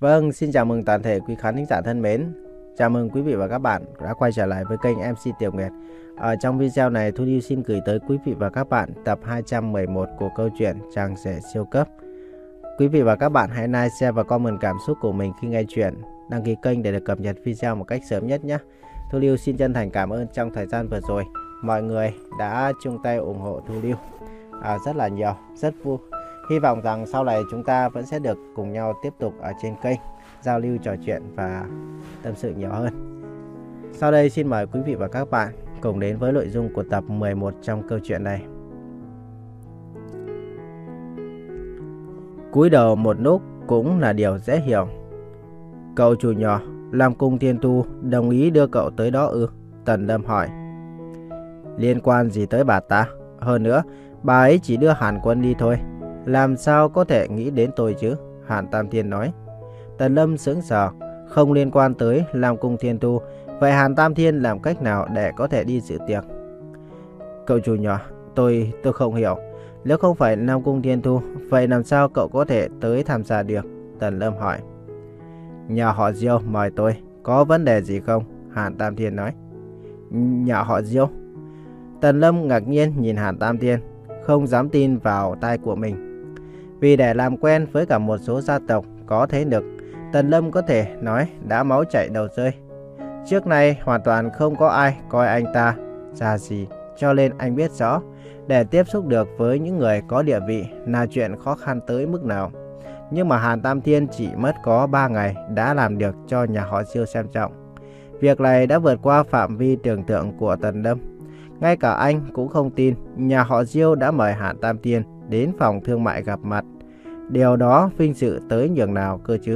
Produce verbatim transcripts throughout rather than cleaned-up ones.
Vâng, xin chào mừng toàn thể quý khán thính giả thân mến. Chào mừng quý vị và các bạn đã quay trở lại với kênh em xê Tiểu Nguyệt. Ở trong video này, Thu Lưu xin gửi tới quý vị và các bạn tập hai trăm mười một của câu chuyện Chàng Rể Siêu Cấp. Quý vị và các bạn hãy like, share và comment cảm xúc của mình khi nghe chuyện. Đăng ký kênh để được cập nhật video một cách sớm nhất nhé. Thu Lưu xin chân thành cảm ơn trong thời gian vừa rồi mọi người đã chung tay ủng hộ Thu Lưu à, rất là nhiều, rất vui. Hy vọng rằng sau này chúng ta vẫn sẽ được cùng nhau tiếp tục ở trên kênh giao lưu, trò chuyện và tâm sự nhiều hơn. Sau đây xin mời quý vị và các bạn cùng đến với nội dung của tập mười một trong câu chuyện này. Cúi đầu một lúc cũng là điều dễ hiểu. Cậu chủ nhỏ, Lam Cung Thiên Tu đồng ý đưa cậu tới đó ư? Tần Lâm hỏi. Liên quan gì tới bà ta? Hơn nữa, bà ấy chỉ đưa Hàn Quân đi thôi. Làm sao có thể nghĩ đến tôi chứ? Hàn Tam Thiên nói. Tần Lâm sững sờ, không liên quan tới Lam Cung Thiên Tu. Vậy Hàn Tam Thiên làm cách nào để có thể đi dự tiệc? Cậu chủ nhỏ, tôi tôi không hiểu. Nếu không phải Lam Cung Thiên Tu, vậy làm sao cậu có thể tới tham gia được? Tần Lâm hỏi. Nhà họ Diêu mời tôi, có vấn đề gì không? Hàn Tam Thiên nói. Nhà họ Diêu? Tần Lâm ngạc nhiên nhìn Hàn Tam Thiên, không dám tin vào tai của mình. Vì để làm quen với cả một số gia tộc có thế lực, Tần Lâm có thể nói đã máu chảy đầu rơi. Trước nay hoàn toàn không có ai coi anh ta ra gì, cho nên anh biết rõ để tiếp xúc được với những người có địa vị là chuyện khó khăn tới mức nào. Nhưng mà Hàn Tam Thiên chỉ mất có ba ngày đã làm được cho nhà họ Diêu xem trọng. Việc này đã vượt qua phạm vi tưởng tượng của Tần Lâm. Ngay cả anh cũng không tin nhà họ Diêu đã mời Hàn Tam Thiên đến phòng thương mại gặp mặt. Điều đó vinh dự tới nhường nào cơ chứ?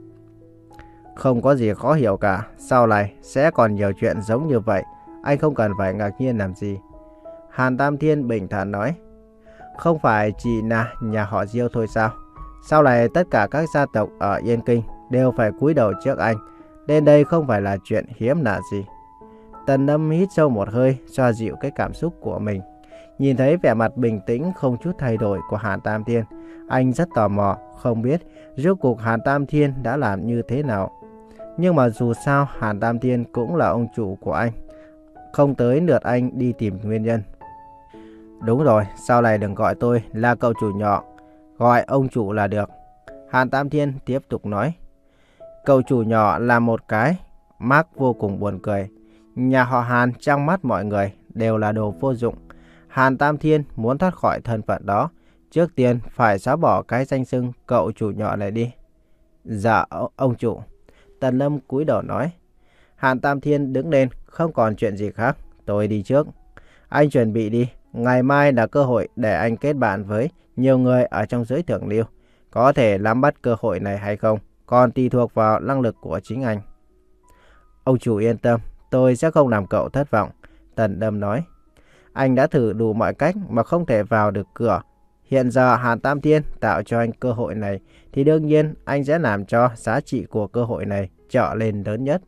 Không có gì khó hiểu cả. Sau này sẽ còn nhiều chuyện giống như vậy. Anh không cần phải ngạc nhiên làm gì. Hàn Tam Thiên bình thản nói. Không phải chỉ là nhà họ Diêu thôi sao? Sau này tất cả các gia tộc ở Yên Kinh đều phải cúi đầu trước anh. Nên đây không phải là chuyện hiếm lạ gì. Tần Lâm hít sâu một hơi, xoa dịu cái cảm xúc của mình. Nhìn thấy vẻ mặt bình tĩnh không chút thay đổi của Hàn Tam Thiên, anh rất tò mò, không biết rốt cuộc Hàn Tam Thiên đã làm như thế nào. Nhưng mà dù sao Hàn Tam Thiên cũng là ông chủ của anh, không tới lượt anh đi tìm nguyên nhân. Đúng rồi, sau này đừng gọi tôi là cậu chủ nhỏ, gọi ông chủ là được. Hàn Tam Thiên tiếp tục nói. Cậu chủ nhỏ là một cái mác vô cùng buồn cười. Nhà họ Hàn trong mắt mọi người đều là đồ vô dụng. Hàn Tam Thiên muốn thoát khỏi thân phận đó, trước tiên phải xóa bỏ cái danh xưng cậu chủ nhỏ này đi. Dạ ông chủ. Tần Lâm cúi đầu nói. Hàn Tam Thiên đứng lên, không còn chuyện gì khác, tôi đi trước. Anh chuẩn bị đi, ngày mai là cơ hội để anh kết bạn với nhiều người ở trong giới thượng lưu. Có thể nắm bắt cơ hội này hay không, còn tùy thuộc vào năng lực của chính anh. Ông chủ yên tâm, tôi sẽ không làm cậu thất vọng. Tần Lâm nói. Anh đã thử đủ mọi cách mà không thể vào được cửa. Hiện giờ Hàn Tam Thiên tạo cho anh cơ hội này, thì đương nhiên anh sẽ làm cho giá trị của cơ hội này trở lên lớn nhất.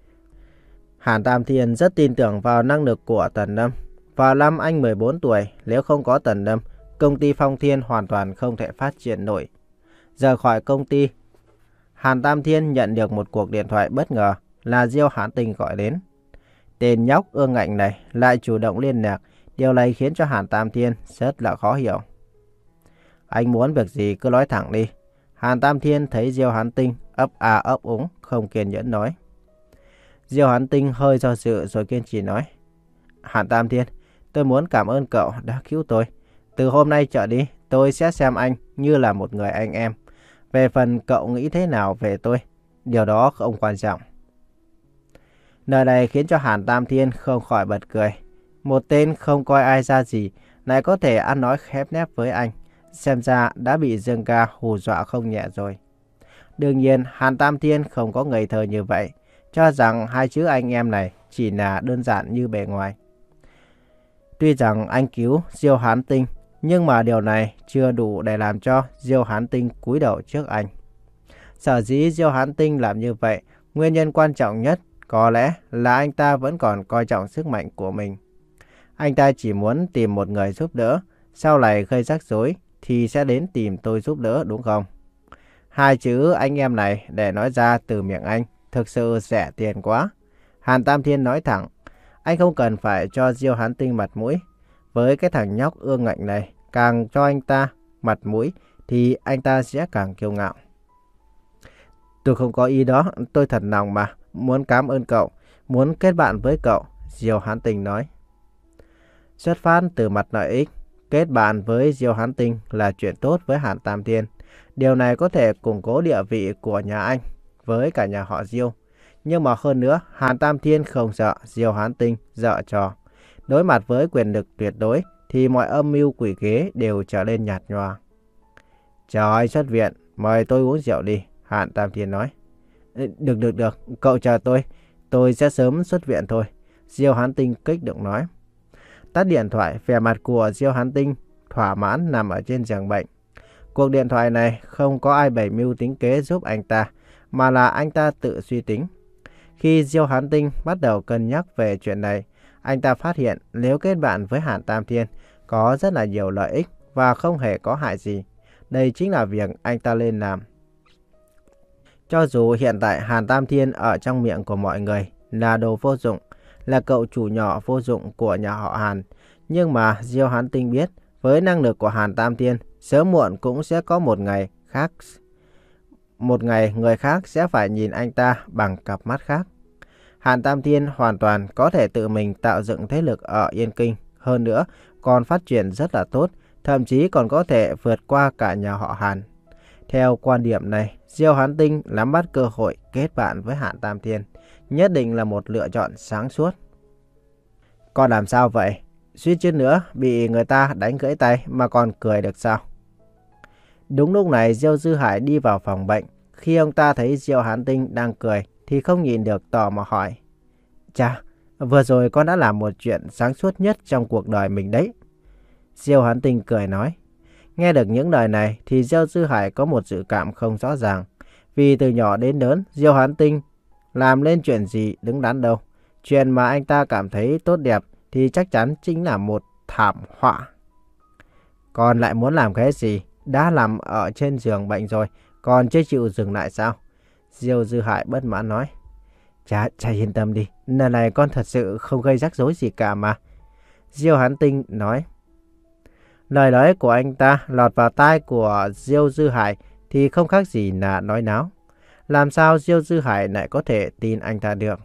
Hàn Tam Thiên rất tin tưởng vào năng lực của Tần Lâm. Vào năm anh mười bốn tuổi, nếu không có Tần Lâm, công ty Phong Thiên hoàn toàn không thể phát triển nổi. Rời khỏi công ty, Hàn Tam Thiên nhận được một cuộc điện thoại bất ngờ là Diêu Hán Tinh gọi đến. Tên nhóc ương ngạnh này lại chủ động liên lạc, điều này khiến cho Hàn Tam Thiên rất là khó hiểu. Anh muốn việc gì cứ nói thẳng đi. Hàn Tam Thiên thấy Diêu Hán Tinh ấp à ấp úng, không kiên nhẫn nói. Diêu Hán Tinh hơi do dự rồi kiên trì nói. Hàn Tam Thiên, tôi muốn cảm ơn cậu đã cứu tôi. Từ hôm nay trở đi, tôi sẽ xem anh như là một người anh em. Về phần cậu nghĩ thế nào về tôi, điều đó không quan trọng. Lời này khiến cho Hàn Tam Thiên không khỏi bật cười. Một tên không coi ai ra gì lại có thể ăn nói khép nép với anh. Xem ra đã bị Dương Ca hù dọa không nhẹ rồi. Đương nhiên Hàn Tam Thiên không có ngây thơ như vậy, cho rằng hai chữ anh em này chỉ là đơn giản như bề ngoài. Tuy rằng anh cứu Diêu Hán Tinh, nhưng mà điều này chưa đủ để làm cho Diêu Hán Tinh cúi đầu trước anh. Sở dĩ Diêu Hán Tinh làm như vậy, nguyên nhân quan trọng nhất có lẽ là anh ta vẫn còn coi trọng sức mạnh của mình. Anh ta chỉ muốn tìm một người giúp đỡ, sau này gây rắc rối thì sẽ đến tìm tôi giúp đỡ, đúng không? Hai chữ anh em này để nói ra từ miệng anh thực sự rẻ tiền quá. Hàn Tam Thiên nói thẳng, anh không cần phải cho Diêu Hán Tinh mặt mũi. Với cái thằng nhóc ương ngạnh này, càng cho anh ta mặt mũi thì anh ta sẽ càng kiêu ngạo. Tôi không có ý đó, tôi thật lòng mà, muốn cảm ơn cậu, muốn kết bạn với cậu, Diêu Hán Tinh nói. Xuất phát từ mặt lợi ích, kết bạn với Diêu Hán Tinh là chuyện tốt với Hàn Tam Thiên. Điều này có thể củng cố địa vị của nhà anh với cả nhà họ Diêu. Nhưng mà hơn nữa, Hàn Tam Thiên không sợ Diêu Hán Tinh giở trò. Đối mặt với quyền lực tuyệt đối thì mọi âm mưu quỷ kế đều trở nên nhạt nhòa. Chờ anh xuất viện, mời tôi uống rượu đi, Hàn Tam Thiên nói. Được được được, cậu chờ tôi, tôi sẽ sớm xuất viện thôi, Diêu Hán Tinh kích động nói. Tắt điện thoại, vẻ mặt của Diêu Hán Tinh thỏa mãn nằm ở trên giường bệnh. Cuộc điện thoại này không có ai bày mưu tính kế giúp anh ta, mà là anh ta tự suy tính. Khi Diêu Hán Tinh bắt đầu cân nhắc về chuyện này, anh ta phát hiện nếu kết bạn với Hàn Tam Thiên có rất là nhiều lợi ích và không hề có hại gì. Đây chính là việc anh ta nên làm. Cho dù hiện tại Hàn Tam Thiên ở trong miệng của mọi người là đồ vô dụng, là cậu chủ nhỏ vô dụng của nhà họ Hàn, nhưng mà Diêu Hán Tinh biết với năng lực của Hàn Tam Thiên, sớm muộn cũng sẽ có một ngày khác. Một ngày người khác sẽ phải nhìn anh ta bằng cặp mắt khác. Hàn Tam Thiên hoàn toàn có thể tự mình tạo dựng thế lực ở Yên Kinh. Hơn nữa, còn phát triển rất là tốt, thậm chí còn có thể vượt qua cả nhà họ Hàn. Theo quan điểm này, Diêu Hán Tinh nắm bắt cơ hội kết bạn với Hàn Tam Thiên, nhất định là một lựa chọn sáng suốt. Còn làm sao vậy? Suýt chút nữa bị người ta đánh gãy tay mà còn cười được sao? Đúng lúc này Diêu Dư Hải đi vào phòng bệnh. Khi ông ta thấy Diêu Hán Tinh đang cười thì không nhìn được tò mò hỏi. Chà, vừa rồi con đã làm một chuyện sáng suốt nhất trong cuộc đời mình đấy. Diêu Hán Tinh cười nói. Nghe được những lời này thì Diêu Dư Hải có một dự cảm không rõ ràng. Vì từ nhỏ đến lớn, Diêu Hán Tinh làm lên chuyện gì đứng đắn đâu. Chuyện mà anh ta cảm thấy tốt đẹp thì chắc chắn chính là một thảm họa. Còn lại muốn làm cái gì? Đã nằm ở trên giường bệnh rồi, còn chưa chịu dừng lại sao? Diêu Dư Hải bất mãn nói. Chà, chà yên tâm đi, lần này con thật sự không gây rắc rối gì cả mà. Diêu Hán Tinh nói. Lời nói của anh ta lọt vào tai của Diêu Dư Hải thì không khác gì là nói náo. Làm sao Diêu Dư Hải lại có thể tin anh ta được?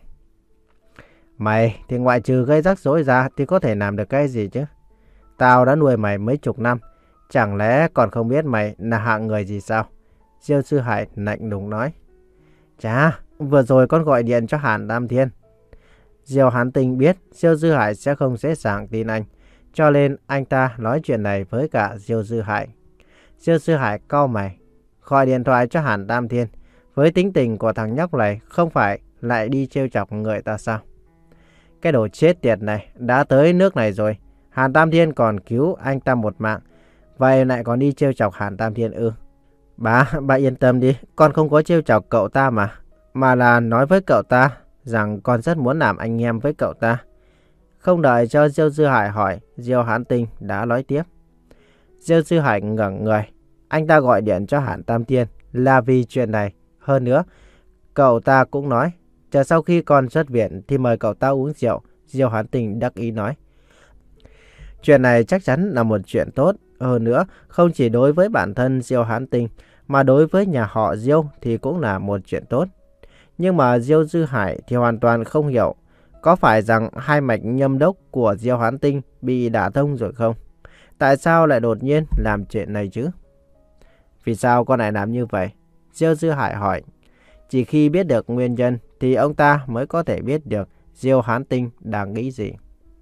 Mày thì ngoại trừ gây rắc rối ra thì có thể làm được cái gì chứ? Tao đã nuôi mày mấy chục năm, chẳng lẽ còn không biết mày là hạng người gì sao? Diêu Dư Hải lạnh lùng nói. Chà, vừa rồi con gọi điện cho Hàn Tam Thiên. Diêu Hán Tinh biết Diêu Dư Hải sẽ không dễ dàng tin anh, cho nên anh ta nói chuyện này với cả Diêu Dư Hải. Diêu Dư Hải cau mày, gọi điện thoại cho Hàn Tam Thiên. Với tính tình của thằng nhóc này không phải lại đi trêu chọc người ta sao? Cái đồ chết tiệt này đã tới nước này rồi, Hàn Tam Thiên còn cứu anh ta một mạng, vậy lại còn đi trêu chọc Hàn Tam Thiên ư? Bà, bà yên tâm đi, con không có trêu chọc cậu ta mà, mà là nói với cậu ta rằng con rất muốn làm anh em với cậu ta. Không đợi cho Diêu Dư Hải hỏi, Diêu Hán Tinh đã nói tiếp. Diêu Dư Hải ngẩng người, anh ta gọi điện cho Hàn Tam Thiên là vì chuyện này. Hơn nữa, cậu ta cũng nói, chờ sau khi con xuất viện thì mời cậu ta uống rượu. Diêu Hán Tinh đắc ý nói. Chuyện này chắc chắn là một chuyện tốt. Hơn nữa, không chỉ đối với bản thân Diêu Hán Tinh, mà đối với nhà họ Diêu thì cũng là một chuyện tốt. Nhưng mà Diêu Dư Hải thì hoàn toàn không hiểu. Có phải rằng hai mạch nhâm đốc của Diêu Hán Tinh bị đả thông rồi không? Tại sao lại đột nhiên làm chuyện này chứ? Vì sao con lại làm như vậy? Diêu Dư Hải hỏi. Chỉ khi biết được nguyên nhân thì ông ta mới có thể biết được Diêu Hán Tinh đang nghĩ gì.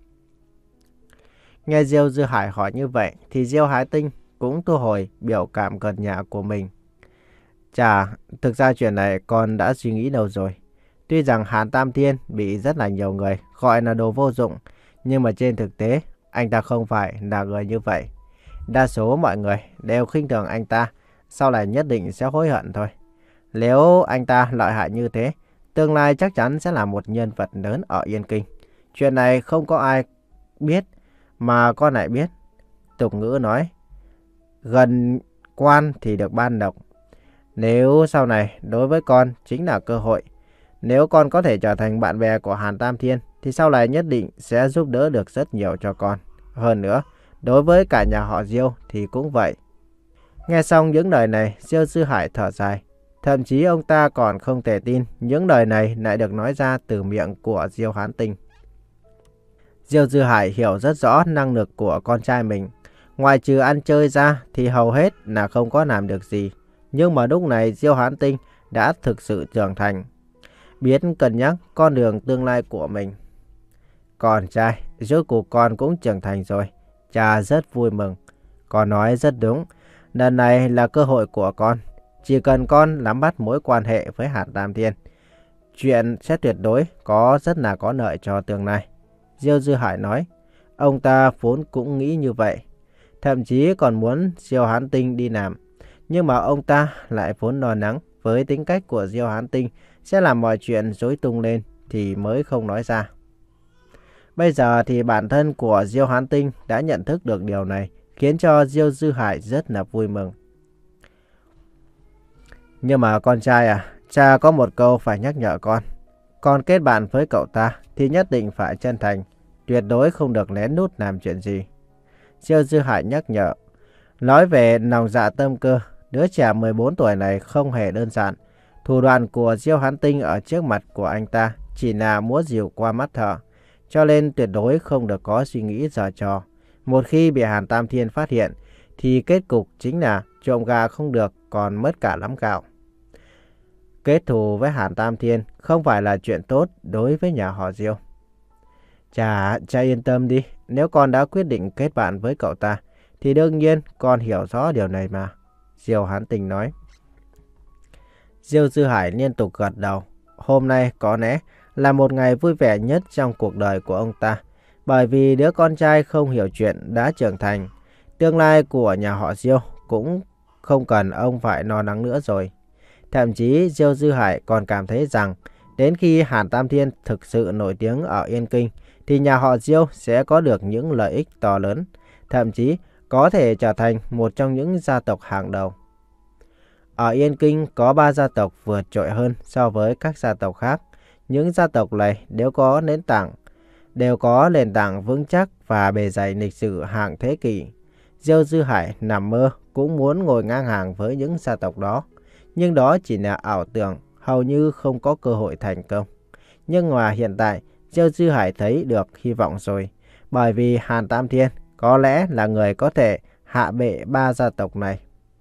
Nghe Diêu Dư Hải hỏi như vậy thì Diêu Hán Tinh cũng thu hồi biểu cảm cợt nhả của mình. Chà, thực ra chuyện này con đã suy nghĩ lâu rồi. Tuy rằng Hàn Tam Thiên bị rất là nhiều người gọi là đồ vô dụng, nhưng mà trên thực tế anh ta không phải là người như vậy. Đa số mọi người đều khinh thường anh ta, sau này nhất định sẽ hối hận thôi. Nếu anh ta lợi hại như thế, tương lai chắc chắn sẽ là một nhân vật lớn ở Yên Kinh. Chuyện này không có ai biết mà con lại biết. Tục ngữ nói, gần quan thì được ban độc. Nếu sau này đối với con chính là cơ hội. Nếu con có thể trở thành bạn bè của Hàn Tam Thiên thì sau này nhất định sẽ giúp đỡ được rất nhiều cho con. Hơn nữa, đối với cả nhà họ Diêu thì cũng vậy. Nghe xong những lời này, Diêu Dư Hải thở dài. Thậm chí ông ta còn không thể tin những lời này lại được nói ra từ miệng của Diêu Hán Tinh. Diêu Dư Hải hiểu rất rõ năng lực của con trai mình. Ngoài trừ ăn chơi ra thì hầu hết là không có làm được gì. Nhưng mà lúc này Diêu Hán Tinh đã thực sự trưởng thành, biết cân nhắc con đường tương lai của mình. Con trai, rốt cuộc con cũng trưởng thành rồi. Cha rất vui mừng. Con nói rất đúng. Lần này là cơ hội của con. Chỉ cần con nắm bắt mối quan hệ với Hàn Tam Thiên, chuyện sẽ tuyệt đối có rất là có lợi cho tương lai. Diêu Dư Hải nói. Ông ta vốn cũng nghĩ như vậy. Thậm chí còn muốn Diêu Hán Tinh đi làm. Nhưng mà ông ta lại vốn lo lắng với tính cách của Diêu Hán Tinh sẽ làm mọi chuyện rối tung lên thì mới không nói ra. Bây giờ thì bản thân của Diêu Hán Tinh đã nhận thức được điều này, khiến cho Diêu Dư Hải rất là vui mừng. Nhưng mà con trai à, cha có một câu phải nhắc nhở con. Con kết bạn với cậu ta thì nhất định phải chân thành, tuyệt đối không được lén lút làm chuyện gì. Diêu Dư Hải nhắc nhở. Nói về lòng dạ tâm cơ, đứa trẻ mười bốn tuổi này không hề đơn giản. Thủ đoạn của Diêu Hán Tinh ở trước mặt của anh ta chỉ là múa rìu qua mắt thợ, cho nên tuyệt đối không được có suy nghĩ giở trò. Một khi bị Hàn Tam Thiên phát hiện thì kết cục chính là trộm gà không được còn mất cả lắm gạo. Kết thù với Hàn Tam Thiên không phải là chuyện tốt đối với nhà họ Diêu. Cha, cha yên tâm đi, nếu con đã quyết định kết bạn với cậu ta thì đương nhiên con hiểu rõ điều này mà. Diêu Hán Tinh nói. Diêu Dư Hải liên tục gật đầu. Hôm nay có lẽ là một ngày vui vẻ nhất trong cuộc đời của ông ta. Bởi vì đứa con trai không hiểu chuyện đã trưởng thành. Tương lai của nhà họ Diêu cũng không cần ông phải lo lắng nữa rồi. Thậm chí Diêu Dư Hải còn cảm thấy rằng đến khi Hàn Tam Thiên thực sự nổi tiếng ở Yên Kinh thì nhà họ Diêu sẽ có được những lợi ích to lớn. Thậm chí có thể trở thành một trong những gia tộc hàng đầu. Ở Yên Kinh có ba gia tộc vượt trội hơn so với các gia tộc khác. Những gia tộc này đều có nền tảng, đều có nền tảng vững chắc và bề dày lịch sử hàng thế kỷ. Diêu Dư Hải nằm mơ cũng muốn ngồi ngang hàng với những gia tộc đó. Nhưng đó chỉ là ảo tưởng, hầu như không có cơ hội thành công. Nhưng mà hiện tại, Diêu Dư Hải thấy được hy vọng rồi. Bởi vì Hàn Tam Thiên có lẽ là người có thể hạ bệ ba gia tộc này.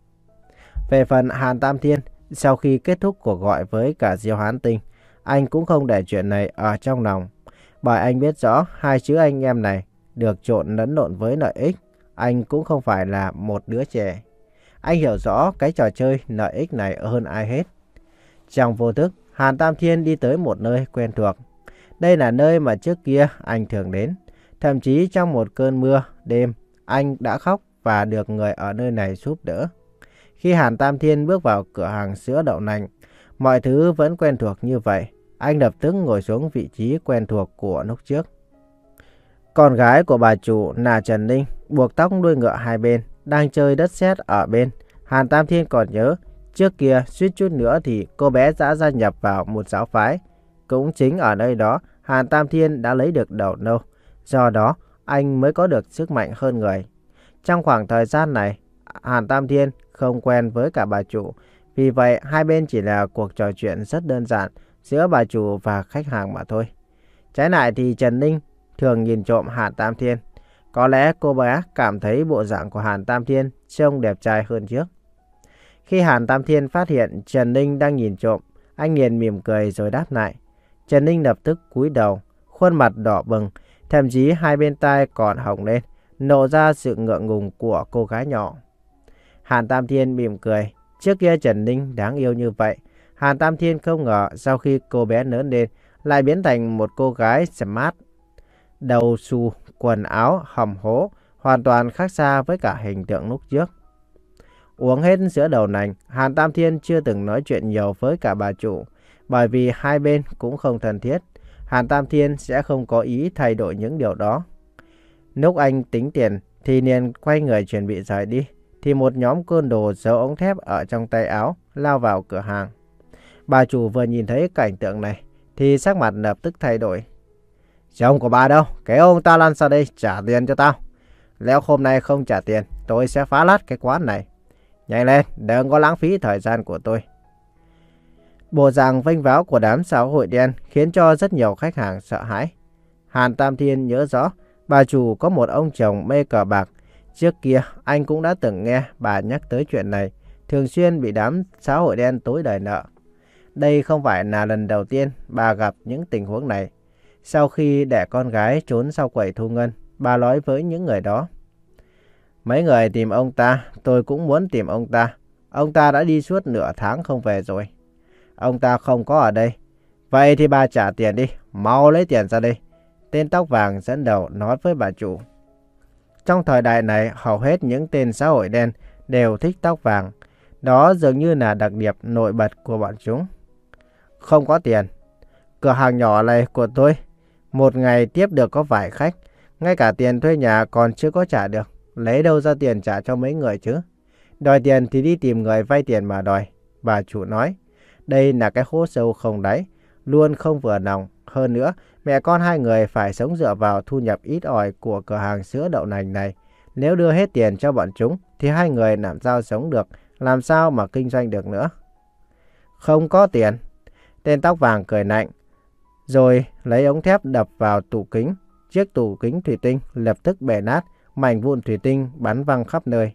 Về phần Hàn Tam Thiên, sau khi kết thúc cuộc gọi với cả Diêu Hán Tinh, anh cũng không để chuyện này ở trong lòng. Bởi anh biết rõ hai chữ anh em này được trộn lẫn lộn với lợi ích. Anh cũng không phải là một đứa trẻ. Anh hiểu rõ cái trò chơi lợi ích này hơn ai hết. Trong vô thức, Hàn Tam Thiên đi tới một nơi quen thuộc. Đây là nơi mà trước kia anh thường đến. Thậm chí trong một cơn mưa đêm, anh đã khóc và được người ở nơi này giúp đỡ. Khi Hàn Tam Thiên bước vào cửa hàng sữa đậu nành, mọi thứ vẫn quen thuộc như vậy. Anh lập tức ngồi xuống vị trí quen thuộc của lúc trước. Con gái của bà chủ là Trần Ninh, buộc tóc đuôi ngựa hai bên, đang chơi đất sét ở bên. Hàn Tam Thiên còn nhớ, trước kia suýt chút nữa thì cô bé đã gia nhập vào một giáo phái. Cũng chính ở nơi đó, Hàn Tam Thiên đã lấy được đầu nâu. Do đó, anh mới có được sức mạnh hơn người. Trong khoảng thời gian này, Hàn Tam Thiên không quen với cả bà chủ. Vì vậy, hai bên chỉ là cuộc trò chuyện rất đơn giản giữa bà chủ và khách hàng mà thôi. Trái lại thì Trần Ninh thường nhìn trộm Hàn Tam Thiên. Có lẽ cô bé cảm thấy bộ dạng của Hàn Tam Thiên trông đẹp trai hơn trước. Khi Hàn Tam Thiên phát hiện Trần Ninh đang nhìn trộm, anh liền mỉm cười rồi đáp lại. Trần Ninh lập tức cúi đầu, khuôn mặt đỏ bừng, thậm chí hai bên tai còn hồng lên, lộ ra sự ngượng ngùng của cô gái nhỏ. Hàn Tam Thiên mỉm cười. Trước kia Trần Ninh đáng yêu như vậy. Hàn Tam Thiên không ngờ sau khi cô bé lớn lên lại biến thành một cô gái smart. Đầu xù, quần áo hầm hố, hoàn toàn khác xa với cả hình tượng lúc trước. Uống hết sữa đậu nành, Hàn Tam Thiên chưa từng nói chuyện nhiều với cả bà chủ. Bởi vì hai bên cũng không thân thiết, Hàn Tam Thiên sẽ không có ý thay đổi những điều đó. Lúc anh tính tiền thì liền quay người chuẩn bị rời đi, thì một nhóm côn đồ giấu ống thép ở trong tay áo lao vào cửa hàng. Bà chủ vừa nhìn thấy cảnh tượng này thì sắc mặt lập tức thay đổi. Chồng của bà đâu? Cái ông ta lăn ra đây trả tiền cho tao. Nếu hôm nay không trả tiền, tôi sẽ phá lát cái quán này. Nhanh lên, đừng có lãng phí thời gian của tôi. Bộ dạng vênh váo của đám xã hội đen khiến cho rất nhiều khách hàng sợ hãi. Hàn Tam Thiên nhớ rõ, bà chủ có một ông chồng mê cờ bạc. Trước kia, anh cũng đã từng nghe bà nhắc tới chuyện này, thường xuyên bị đám xã hội đen tối đòi nợ. Đây không phải là lần đầu tiên bà gặp những tình huống này. Sau khi đẻ con gái trốn sau quầy thu ngân, bà nói với những người đó. Mấy người tìm ông ta, tôi cũng muốn tìm ông ta. Ông ta đã đi suốt nửa tháng không về rồi. Ông ta không có ở đây. Vậy thì bà trả tiền đi, mau lấy tiền ra đây. Tên tóc vàng dẫn đầu nói với bà chủ. Trong thời đại này, hầu hết những tên xã hội đen đều thích tóc vàng. Đó dường như là đặc điểm nổi bật của bọn chúng. Không có tiền. Cửa hàng nhỏ này của tôi, một ngày tiếp được có vài khách. Ngay cả tiền thuê nhà còn chưa có trả được. Lấy đâu ra tiền trả cho mấy người chứ? Đòi tiền thì đi tìm người vay tiền mà đòi. Bà chủ nói. Đây là cái hố sâu không đáy, luôn không vừa lòng. Hơn nữa, mẹ con hai người phải sống dựa vào thu nhập ít ỏi của cửa hàng sữa đậu nành này. Nếu đưa hết tiền cho bọn chúng, thì hai người làm sao sống được, làm sao mà kinh doanh được nữa. Không có tiền. Tên tóc vàng cười lạnh, rồi lấy ống thép đập vào tủ kính. Chiếc tủ kính thủy tinh lập tức bể nát, mảnh vụn thủy tinh bắn văng khắp nơi.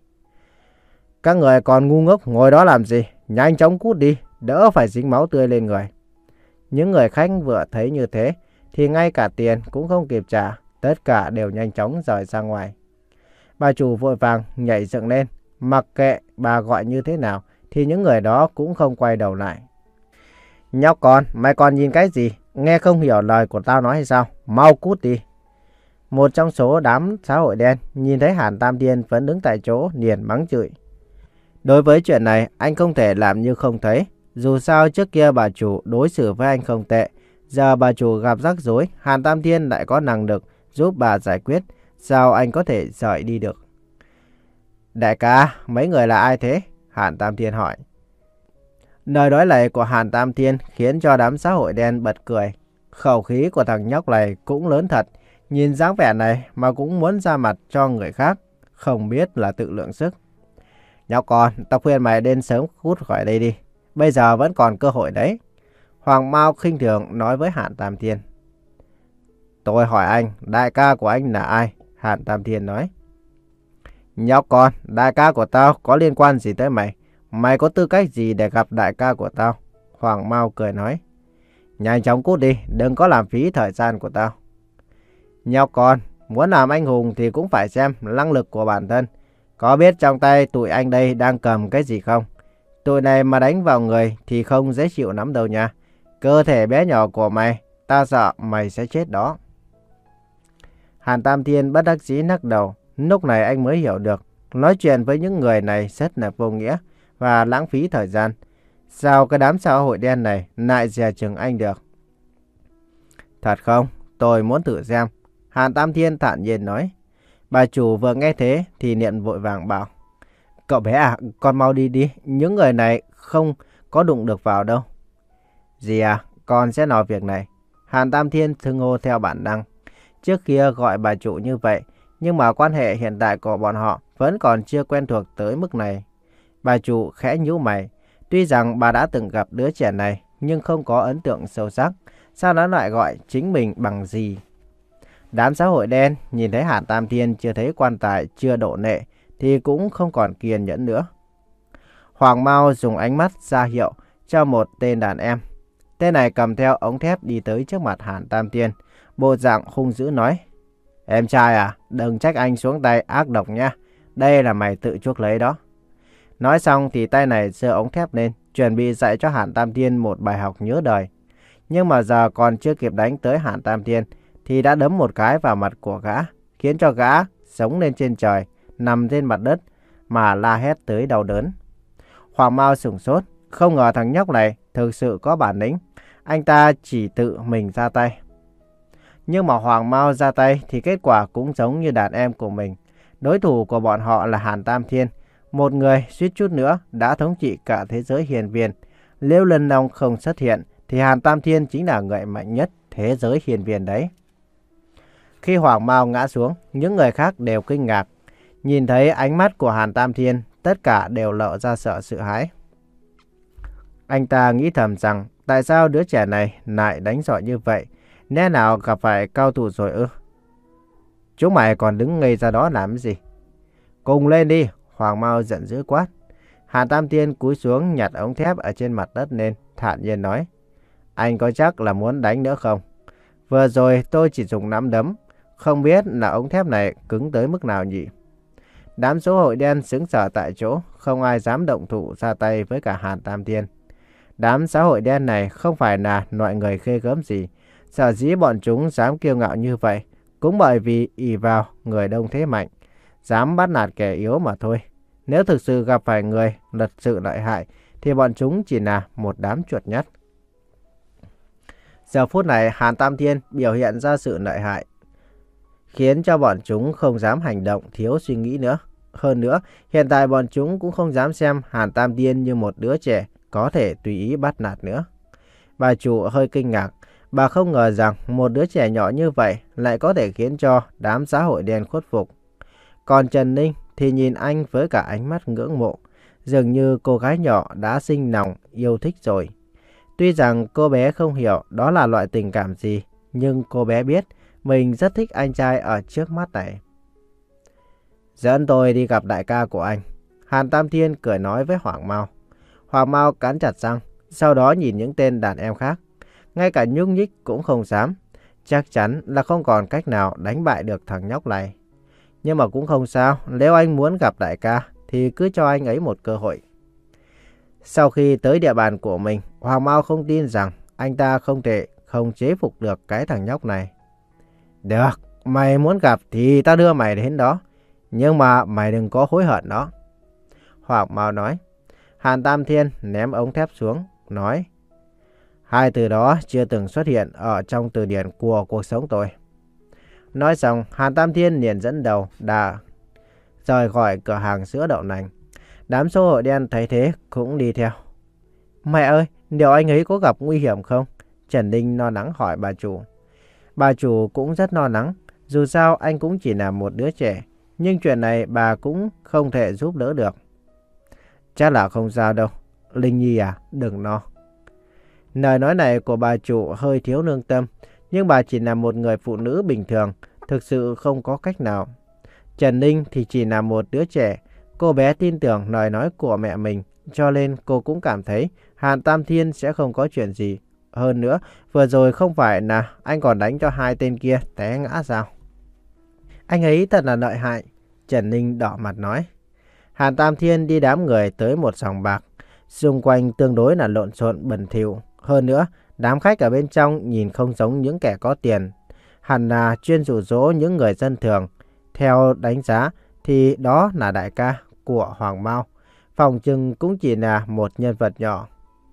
Các người còn ngu ngốc ngồi đó làm gì? Nhanh chóng cút đi, đỡ phải dính máu tươi lên người. Những người khách vừa thấy như thế thì ngay cả tiền cũng không kịp trả, tất cả đều nhanh chóng rời ra ngoài. Bà chủ vội vàng nhảy dựng lên, mặc kệ bà gọi như thế nào thì những người đó cũng không quay đầu lại. Nhóc con, mày còn nhìn cái gì? Nghe không hiểu lời của tao nói hay sao? Mau cút đi. Một trong số đám xã hội đen nhìn thấy Hàn Tam Thiên vẫn đứng tại chỗ liền mắng chửi. Đối với chuyện này, anh không thể làm như không thấy. Dù sao trước kia bà chủ đối xử với anh không tệ. Giờ bà chủ gặp rắc rối, Hàn Tam Thiên lại có năng lực giúp bà giải quyết. Sao anh có thể rời đi được? Đại ca, mấy người là ai thế? Hàn Tam Thiên hỏi. Lời nói này của Hàn Tam Thiên khiến cho đám xã hội đen bật cười. Khẩu khí của thằng nhóc này cũng lớn thật. Nhìn dáng vẻ này mà cũng muốn ra mặt cho người khác. Không biết là tự lượng sức. Nhóc con, tao khuyên mày nên sớm cút khỏi đây đi. Bây giờ vẫn còn cơ hội đấy. Hoàng Mao khinh thường nói với Hàn Tam Thiên. Tôi hỏi anh, đại ca của anh là ai? Hàn Tam Thiên nói. Nhóc con, đại ca của tao có liên quan gì tới mày? Mày có tư cách gì để gặp đại ca của tao? Hoàng Mao cười nói. Nhanh chóng cút đi, đừng có làm phí thời gian của tao. Nhóc con, muốn làm anh hùng thì cũng phải xem năng lực của bản thân. Có biết trong tay tụi anh đây đang cầm cái gì không? Tụi này mà đánh vào người thì không dễ chịu lắm đâu nha. Cơ thể bé nhỏ của mày, ta sợ mày sẽ chết đó. Hàn Tam Thiên bất đắc dĩ lắc đầu. Lúc này anh mới hiểu được. Nói chuyện với những người này rất là vô nghĩa và lãng phí thời gian. Sao cái đám xã hội đen này lại dè chừng anh được? Thật không? Tôi muốn thử xem. Hàn Tam Thiên thản nhiên nói. Bà chủ vừa nghe thế thì liền vội vàng bảo. Cậu bé à, con mau đi đi. Những người này không có đụng được vào đâu. Dì à, con sẽ nói việc này. Hàn Tam Thiên xưng hô theo bản năng. Trước kia gọi bà chủ như vậy, nhưng mà quan hệ hiện tại của bọn họ vẫn còn chưa quen thuộc tới mức này. Bà chủ khẽ nhíu mày. Tuy rằng bà đã từng gặp đứa trẻ này, nhưng không có ấn tượng sâu sắc. Sao nó lại gọi chính mình bằng gì? Đám xã hội đen nhìn thấy Hàn Tam Thiên chưa thấy quan tài chưa đổ nệ thì cũng không còn kiên nhẫn nữa. Hoàng Mao dùng ánh mắt ra hiệu cho một tên đàn em. Tên này cầm theo ống thép đi tới trước mặt Hàn Tam Thiên. Bộ dạng hung dữ nói. Em trai à, đừng trách anh xuống tay ác độc nha. Đây là mày tự chuốc lấy đó. Nói xong thì tay này giơ ống thép lên, chuẩn bị dạy cho Hàn Tam Thiên một bài học nhớ đời. Nhưng mà giờ còn chưa kịp đánh tới Hàn Tam Thiên thì đã đấm một cái vào mặt của gã, khiến cho gã sống lên trên trời, nằm trên mặt đất mà la hét tới đau đớn. Hoàng Mao sửng sốt, không ngờ thằng nhóc này thực sự có bản lĩnh. Anh ta chỉ tự mình ra tay. Nhưng mà Hoàng Mao ra tay thì kết quả cũng giống như đàn em của mình. Đối thủ của bọn họ là Hàn Tam Thiên, Một người suýt chút nữa đã thống trị cả thế giới hiền viên. Nếu Lân Long không xuất hiện thì Hàn Tam Thiên chính là người mạnh nhất thế giới hiền viên đấy. Khi Hoàng Mao ngã xuống, những người khác đều kinh ngạc. Nhìn thấy ánh mắt của Hàn Tam Thiên, tất cả đều lộ ra sợ sự hãi. Anh ta nghĩ thầm rằng tại sao đứa trẻ này lại đánh giỏi như vậy? Lẽ nào gặp phải cao thủ rồi ư? Chúng mày còn đứng ngây ra đó làm gì? Cùng lên đi! Hoàng Mao giận dữ quát. Hàn Tam Thiên cúi xuống nhặt ống thép ở trên mặt đất lên, thản nhiên nói. Anh có chắc là muốn đánh nữa không? Vừa rồi tôi chỉ dùng nắm đấm, không biết là ống thép này cứng tới mức nào nhỉ? Đám số hội đen sững sờ tại chỗ, không ai dám động thủ ra tay với cả Hàn Tam Thiên. Đám xã hội đen này không phải là loại người ghê gớm gì. Sở dĩ bọn chúng dám kiêu ngạo như vậy, cũng bởi vì ỷ vào người đông thế mạnh, dám bắt nạt kẻ yếu mà thôi. Nếu thực sự gặp phải người thật sự lợi hại, thì bọn chúng chỉ là một đám chuột nhắt. Giờ phút này Hàn Tam Thiên biểu hiện ra sự lợi hại, khiến cho bọn chúng không dám hành động thiếu suy nghĩ nữa. Hơn nữa, hiện tại bọn chúng cũng không dám xem Hàn Tam Thiên như một đứa trẻ có thể tùy ý bắt nạt nữa. Bà chủ hơi kinh ngạc, bà không ngờ rằng một đứa trẻ nhỏ như vậy lại có thể khiến cho đám xã hội đen khuất phục. Còn Trần Ninh thì nhìn anh với cả ánh mắt ngưỡng mộ, dường như cô gái nhỏ đã sinh lòng yêu thích rồi. Tuy rằng cô bé không hiểu đó là loại tình cảm gì, nhưng cô bé biết mình rất thích anh trai ở trước mắt này. Dẫn tôi đi gặp đại ca của anh. Hàn Tam Thiên cười nói với Hoàng Mao. Hoàng Mao cắn chặt răng, sau đó nhìn những tên đàn em khác. Ngay cả nhúc nhích cũng không dám. Chắc chắn là không còn cách nào đánh bại được thằng nhóc này. Nhưng mà cũng không sao, nếu anh muốn gặp đại ca thì cứ cho anh ấy một cơ hội. Sau khi tới địa bàn của mình, Hoàng Mao không tin rằng anh ta không thể không chế phục được cái thằng nhóc này. Được, mày muốn gặp thì ta đưa mày đến đó. Nhưng mà mày đừng có hối hận đó. Hoàng Mao nói. Hàn Tam Thiên ném ống thép xuống, nói. Hai từ đó chưa từng xuất hiện ở trong từ điển của cuộc sống tôi. Nói xong, Hàn Tam Thiên liền dẫn đầu đã rời khỏi cửa hàng sữa đậu nành. Đám số hội đen thấy thế cũng đi theo. Mẹ ơi, liệu anh ấy có gặp nguy hiểm không? Trần Ninh lo lắng hỏi bà chủ. Bà chủ cũng rất lo lắng. Dù sao anh cũng chỉ là một đứa trẻ. Nhưng chuyện này bà cũng không thể giúp đỡ được. Chắc là không sao đâu. Linh Nhi à, đừng lo. Lời nói này của bà chủ hơi thiếu lương tâm. Nhưng bà chỉ là một người phụ nữ bình thường. Thực sự không có cách nào. Trần Ninh thì chỉ là một đứa trẻ. Cô bé tin tưởng lời nói của mẹ mình. Cho nên cô cũng cảm thấy Hàn Tam Thiên sẽ không có chuyện gì. Hơn nữa, vừa rồi không phải là anh còn đánh cho hai tên kia té ngã sao? Anh ấy thật là lợi hại. Trần Ninh đỏ mặt nói. Hàn Tam Thiên đi đám người tới một sòng bạc. Xung quanh tương đối là lộn xộn bẩn thỉu. Hơn nữa, đám khách ở bên trong nhìn không giống những kẻ có tiền. Hẳn là chuyên dụ dỗ những người dân thường. Theo đánh giá thì đó là đại ca của Hoàng Mao. Phòng chừng cũng chỉ là một nhân vật nhỏ.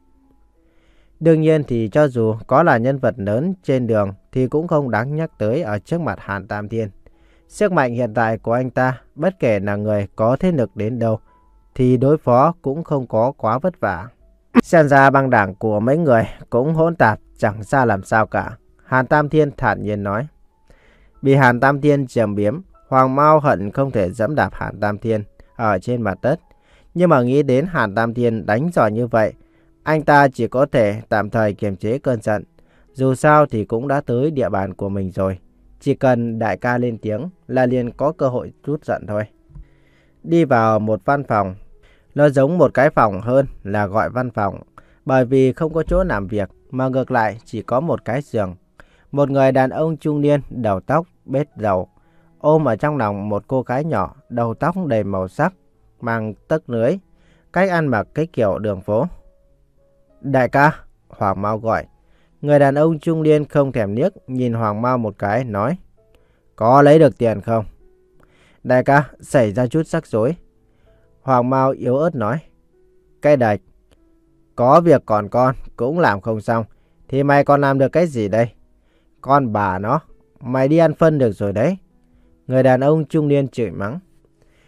Đương nhiên thì cho dù có là nhân vật lớn trên đường thì cũng không đáng nhắc tới ở trước mặt Hàn Tam Thiên. Sức mạnh hiện tại của anh ta, bất kể là người có thế lực đến đâu, thì đối phó cũng không có quá vất vả. Xem ra băng đảng của mấy người cũng hỗn tạp, chẳng ra làm sao cả. Hàn Tam Thiên thản nhiên nói. Bị Hàn Tam Thiên chèm biếm, Hoàng Mao hận không thể giẫm đạp Hàn Tam Thiên ở trên mặt đất. Nhưng mà nghĩ đến Hàn Tam Thiên đánh giỏi như vậy, anh ta chỉ có thể tạm thời kiềm chế cơn giận. Dù sao thì cũng đã tới địa bàn của mình rồi. Chỉ cần đại ca lên tiếng là liền có cơ hội trút giận thôi. Đi vào một văn phòng. Nó giống một cái phòng hơn là gọi văn phòng. Bởi vì không có chỗ làm việc mà ngược lại chỉ có một cái giường. Một người đàn ông trung niên đầu tóc bết dầu ôm ở trong lòng một cô gái nhỏ đầu tóc đầy màu sắc, mang tấc lưới, cách ăn mặc cái kiểu đường phố. Đại ca, Hoàng Mao gọi. Người đàn ông trung niên không thèm liếc nhìn Hoàng Mao một cái nói. Có lấy được tiền không? Đại ca, xảy ra chút rắc rối. Hoàng Mao yếu ớt nói. Cái đạch, có việc còn con cũng làm không xong, thì mày còn làm được cái gì đây? Con bà nó, mày đi ăn phân được rồi đấy. Người đàn ông trung niên chửi mắng.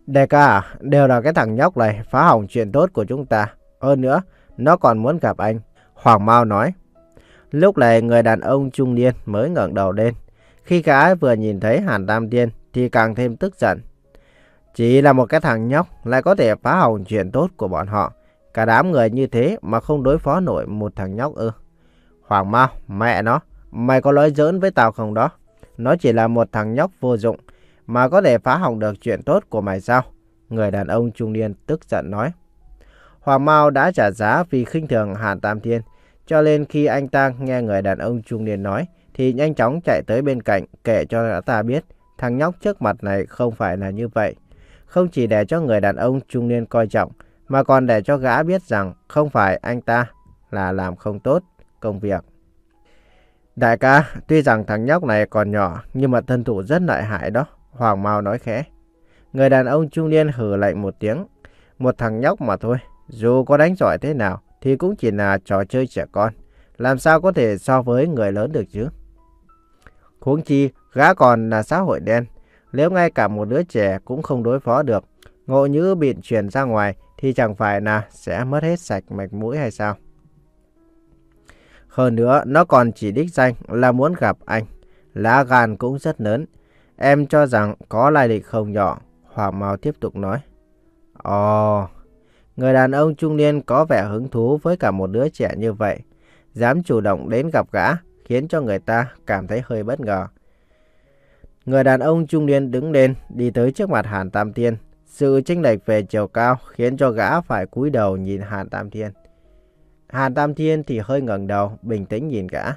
Đại ca à, đều là cái thằng nhóc này phá hỏng chuyện tốt của chúng ta. Hơn nữa, nó còn muốn gặp anh. Hoàng Mao nói. Lúc này người đàn ông trung niên mới ngẩng đầu lên. Khi gã vừa nhìn thấy Hàn Tam Thiên thì càng thêm tức giận. Chỉ là một cái thằng nhóc lại có thể phá hỏng chuyện tốt của bọn họ. Cả đám người như thế mà không đối phó nổi một thằng nhóc ư? Hoàng Mao, mẹ nó, mày có nói giỡn với tao không đó? Nó chỉ là một thằng nhóc vô dụng mà có thể phá hỏng được chuyện tốt của mày sao? Người đàn ông trung niên tức giận nói. Hoàng Mao đã trả giá vì khinh thường Hàn Tam Thiên, cho nên khi anh ta nghe người đàn ông trung niên nói thì nhanh chóng chạy tới bên cạnh kể cho gã ta biết thằng nhóc trước mặt này không phải là như vậy. Không chỉ để cho người đàn ông trung niên coi trọng mà còn để cho gã biết rằng không phải anh ta là làm không tốt công việc. Đại ca, tuy rằng thằng nhóc này còn nhỏ nhưng mà thân thủ rất lợi hại đó, Hoàng Mao nói khẽ. Người đàn ông trung niên hừ lạnh một tiếng. Một thằng nhóc mà thôi, dù có đánh giỏi thế nào thì cũng chỉ là trò chơi trẻ con. Làm sao có thể so với người lớn được chứ? Huống chi, gã còn là xã hội đen. Nếu ngay cả một đứa trẻ cũng không đối phó được, ngộ nhỡ bị truyền ra ngoài thì chẳng phải là sẽ mất hết sạch mạch mũi hay sao? Hơn nữa, nó còn chỉ đích danh là muốn gặp anh. Lá gan cũng rất lớn. Em cho rằng có lai lịch không nhỏ. Hoàng Mao tiếp tục nói. Ồ, người đàn ông trung niên có vẻ hứng thú với cả một đứa trẻ như vậy. Dám chủ động đến gặp gã, khiến cho người ta cảm thấy hơi bất ngờ. Người đàn ông trung niên đứng lên, đi tới trước mặt Hàn Tam Thiên. Sự chênh lệch về chiều cao khiến cho gã phải cúi đầu nhìn Hàn Tam Thiên. Hàn Tam Thiên thì hơi ngẩng đầu, bình tĩnh nhìn gã.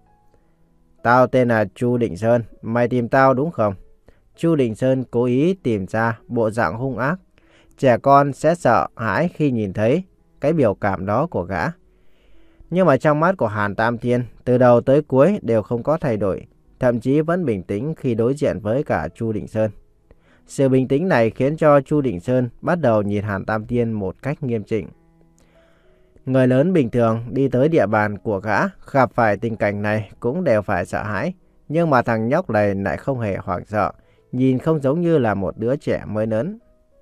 Tao tên là Chu Định Sơn, mày tìm tao đúng không? Chu Định Sơn cố ý tìm ra bộ dạng hung ác. Trẻ con sẽ sợ hãi khi nhìn thấy cái biểu cảm đó của gã. Nhưng mà trong mắt của Hàn Tam Thiên, từ đầu tới cuối đều không có thay đổi. Thậm chí vẫn bình tĩnh khi đối diện với cả Chu Định Sơn. Sự bình tĩnh này khiến cho Chu Định Sơn bắt đầu nhìn Hàn Tam Thiên một cách nghiêm chỉnh. Người lớn bình thường đi tới địa bàn của gã, gặp phải tình cảnh này cũng đều phải sợ hãi. Nhưng mà thằng nhóc này lại không hề hoảng sợ, nhìn không giống như là một đứa trẻ mới lớn.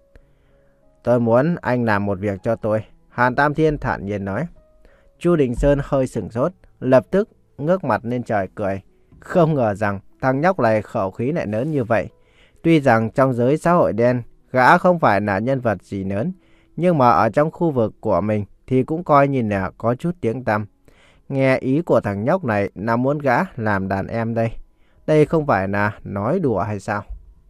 Tôi muốn anh làm một việc cho tôi, Hàn Tam Thiên thản nhiên nói. Chu Định Sơn hơi sửng sốt, lập tức ngước mặt lên trời cười. Không ngờ rằng thằng nhóc này khẩu khí lại lớn như vậy. Tuy rằng trong giới xã hội đen, gã không phải là nhân vật gì lớn, nhưng mà ở trong khu vực của mình thì cũng coi như là có chút tiếng tăm. Nghe ý của thằng nhóc này là muốn gã làm đàn em đây. Đây không phải là nói đùa hay sao?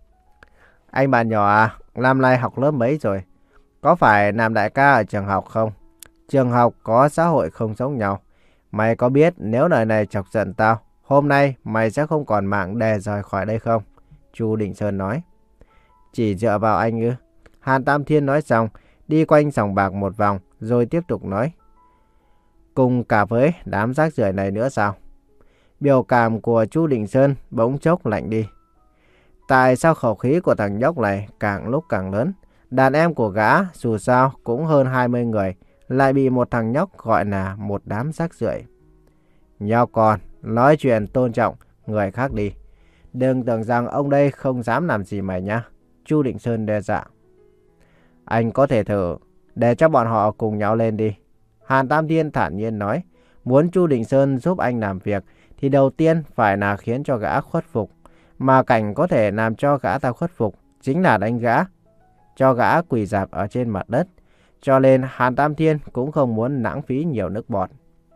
Anh bạn nhỏ à, năm nay học lớp mấy rồi? Có phải làm đại ca ở trường học không? Trường học có xã hội không giống nhau. Mày có biết nếu lời này chọc giận tao, hôm nay mày sẽ không còn mạng để rời khỏi đây không? Chu Định Sơn nói. Chỉ dựa vào anh ư? Hàn Tam Thiên nói xong, đi quanh sòng bạc một vòng, rồi tiếp tục nói. Cùng cả với đám rác rưởi này nữa sao? Biểu cảm của Chu Định Sơn bỗng chốc lạnh đi. Tại sao khẩu khí của thằng nhóc này càng lúc càng lớn? Đàn em của gã dù sao cũng hơn hai mươi người, lại bị một thằng nhóc gọi là một đám rác rưởi. Nhau con, nói chuyện tôn trọng người khác đi. Đừng tưởng rằng ông đây không dám làm gì mày nhá. Chu Định Sơn đe dọa. Anh có thể thử, để cho bọn họ cùng nhau lên đi. Hàn Tam Thiên thản nhiên nói. Muốn Chu Định Sơn giúp anh làm việc thì đầu tiên phải là khiến cho gã khuất phục. Mà cảnh có thể làm cho gã ta khuất phục chính là đánh gã, cho gã quỳ rạp ở trên mặt đất. Cho nên Hàn Tam Thiên cũng không muốn lãng phí nhiều nước bọt.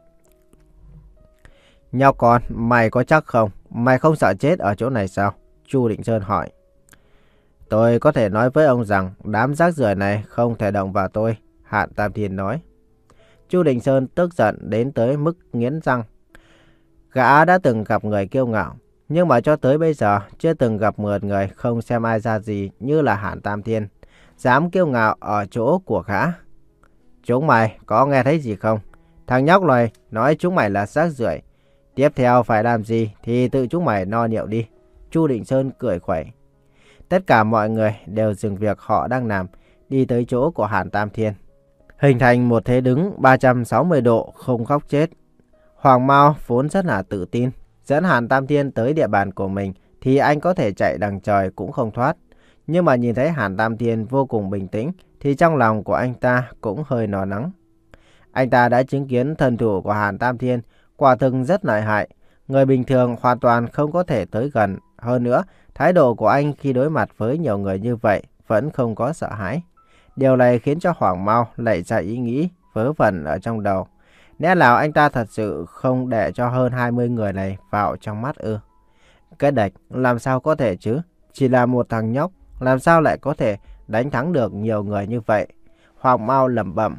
Nhau con, mày có chắc không? Mày không sợ chết ở chỗ này sao? Chu Định Sơn hỏi. Tôi có thể nói với ông rằng đám rác rưởi này không thể động vào tôi, Hàn Tam Thiên nói. Chu Định Sơn tức giận đến tới mức nghiến răng. Gã đã từng gặp người kiêu ngạo, nhưng mà cho tới bây giờ chưa từng gặp một người không xem ai ra gì như là Hàn Tam Thiên. Dám kiêu ngạo ở chỗ của gã. Chúng mày có nghe thấy gì không? Thằng nhóc này nói chúng mày là rác rưởi. Tiếp theo phải làm gì thì tự chúng mày no nhịu đi. Chu Định Sơn cười khuẩy. Tất cả mọi người đều dừng việc họ đang làm, đi tới chỗ của Hàn Tam Thiên. Hình thành một thế đứng ba trăm sáu mươi độ không khóc chết. Hoàng Mao vốn rất là tự tin. Dẫn Hàn Tam Thiên tới địa bàn của mình thì anh có thể chạy đằng trời cũng không thoát. Nhưng mà nhìn thấy Hàn Tam Thiên vô cùng bình tĩnh thì trong lòng của anh ta cũng hơi lo lắng. Anh ta đã chứng kiến thần thủ của Hàn Tam Thiên quả thực rất lợi hại. Người bình thường hoàn toàn không có thể tới gần. Hơn nữa, thái độ của anh khi đối mặt với nhiều người như vậy vẫn không có sợ hãi. Điều này khiến cho Hoàng Mao lại ra ý nghĩ vớ vẩn ở trong đầu. Lẽ nào anh ta thật sự không để cho hơn hai mươi người này vào trong mắt ư? Cái địch làm sao có thể chứ? Chỉ là một thằng nhóc, làm sao lại có thể đánh thắng được nhiều người như vậy? Hoàng Mao lẩm bẩm.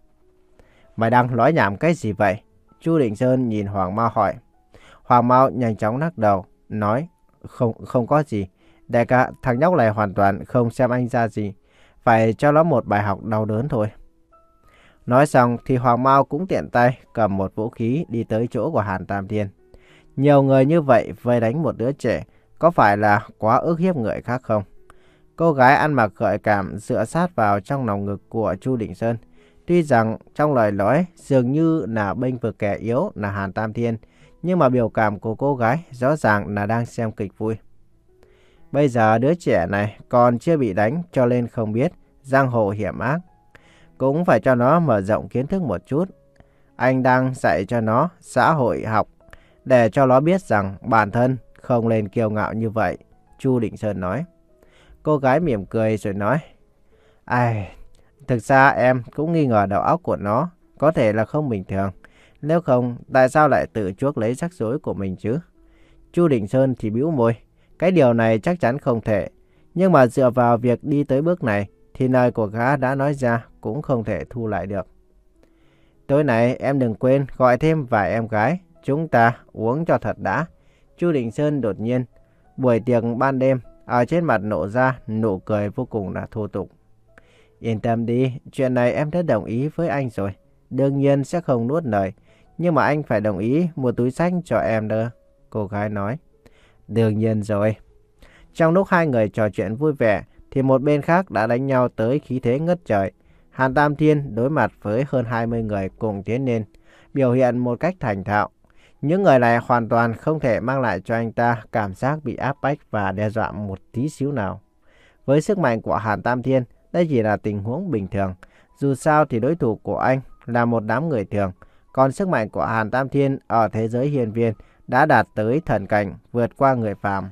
Mày đang nói nhảm cái gì vậy? Chu Định Sơn nhìn Hoàng Mao hỏi. Hoàng Mao nhanh chóng lắc đầu, nói, không không có gì. Đại ca, thằng nhóc này hoàn toàn không xem anh ra gì. Phải cho nó một bài học đau đớn thôi. Nói xong thì Hoàng Mao cũng tiện tay cầm một vũ khí đi tới chỗ của Hàn Tam Thiên. Nhiều người như vậy vây đánh một đứa trẻ, có phải là quá ức hiếp người khác không? Cô gái ăn mặc gợi cảm dựa sát vào trong lòng ngực của Chu Định Sơn. Tuy rằng trong lời nói dường như là bênh vực kẻ yếu là Hàn Tam Thiên, nhưng mà biểu cảm của cô gái rõ ràng là đang xem kịch vui. Bây giờ đứa trẻ này còn chưa bị đánh cho nên không biết giang hồ hiểm ác. Cũng phải cho nó mở rộng kiến thức một chút. Anh đang dạy cho nó xã hội học để cho nó biết rằng bản thân không nên kiêu ngạo như vậy, Chu Định Sơn nói. Cô gái mỉm cười rồi nói, ai, thực ra em cũng nghi ngờ đầu óc của nó có thể là không bình thường. Nếu không, tại sao lại tự chuốc lấy rắc rối của mình chứ? Chu Định Sơn thì bĩu môi, cái điều này chắc chắn không thể. Nhưng mà dựa vào việc đi tới bước này thì lời của gã đã nói ra cũng không thể thu lại được. Tối nay em đừng quên gọi thêm vài em gái, chúng ta uống cho thật đã. Chu Định Sơn đột nhiên, buổi tiệc ban đêm, ở trên mặt nổ ra nụ cười vô cùng là thô tục. Yên tâm đi, chuyện này em đã đồng ý với anh rồi. Đương nhiên sẽ không nuốt lời, nhưng mà anh phải đồng ý mua túi xách cho em đó, cô gái nói. Đương nhiên rồi. Trong lúc hai người trò chuyện vui vẻ, thì một bên khác đã đánh nhau tới khí thế ngất trời. Hàn Tam Thiên đối mặt với hơn hai mươi người cùng tiến lên, biểu hiện một cách thành thạo. Những người này hoàn toàn không thể mang lại cho anh ta cảm giác bị áp bách và đe dọa một tí xíu nào. Với sức mạnh của Hàn Tam Thiên, đây chỉ là tình huống bình thường. Dù sao thì đối thủ của anh là một đám người thường. Còn sức mạnh của Hàn Tam Thiên ở thế giới hiên viên đã đạt tới thần cảnh, vượt qua người phàm.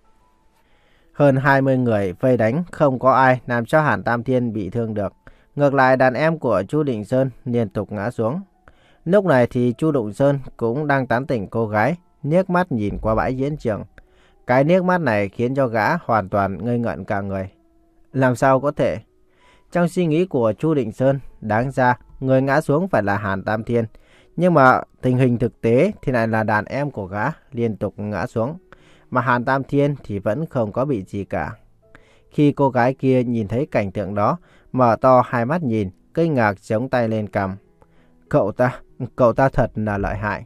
Hơn hai mươi người vây đánh, không có ai làm cho Hàn Tam Thiên bị thương được. Ngược lại, đàn em của Chu Định Sơn liên tục ngã xuống. Lúc này thì Chu Định Sơn cũng đang tán tỉnh cô gái, liếc mắt nhìn qua bãi diễn trường. Cái liếc mắt này khiến cho gã hoàn toàn ngây ngẩn cả người. Làm sao có thể? Trong suy nghĩ của Chu Định Sơn, đáng ra người ngã xuống phải là Hàn Tam Thiên. Nhưng mà tình hình thực tế thì lại là đàn em của gã liên tục ngã xuống. Mà Hàn Tam Thiên thì vẫn không có bị gì cả. Khi cô gái kia nhìn thấy cảnh tượng đó, mở to hai mắt nhìn, kinh ngạc chống tay lên cằm. Cậu ta, cậu ta thật là lợi hại.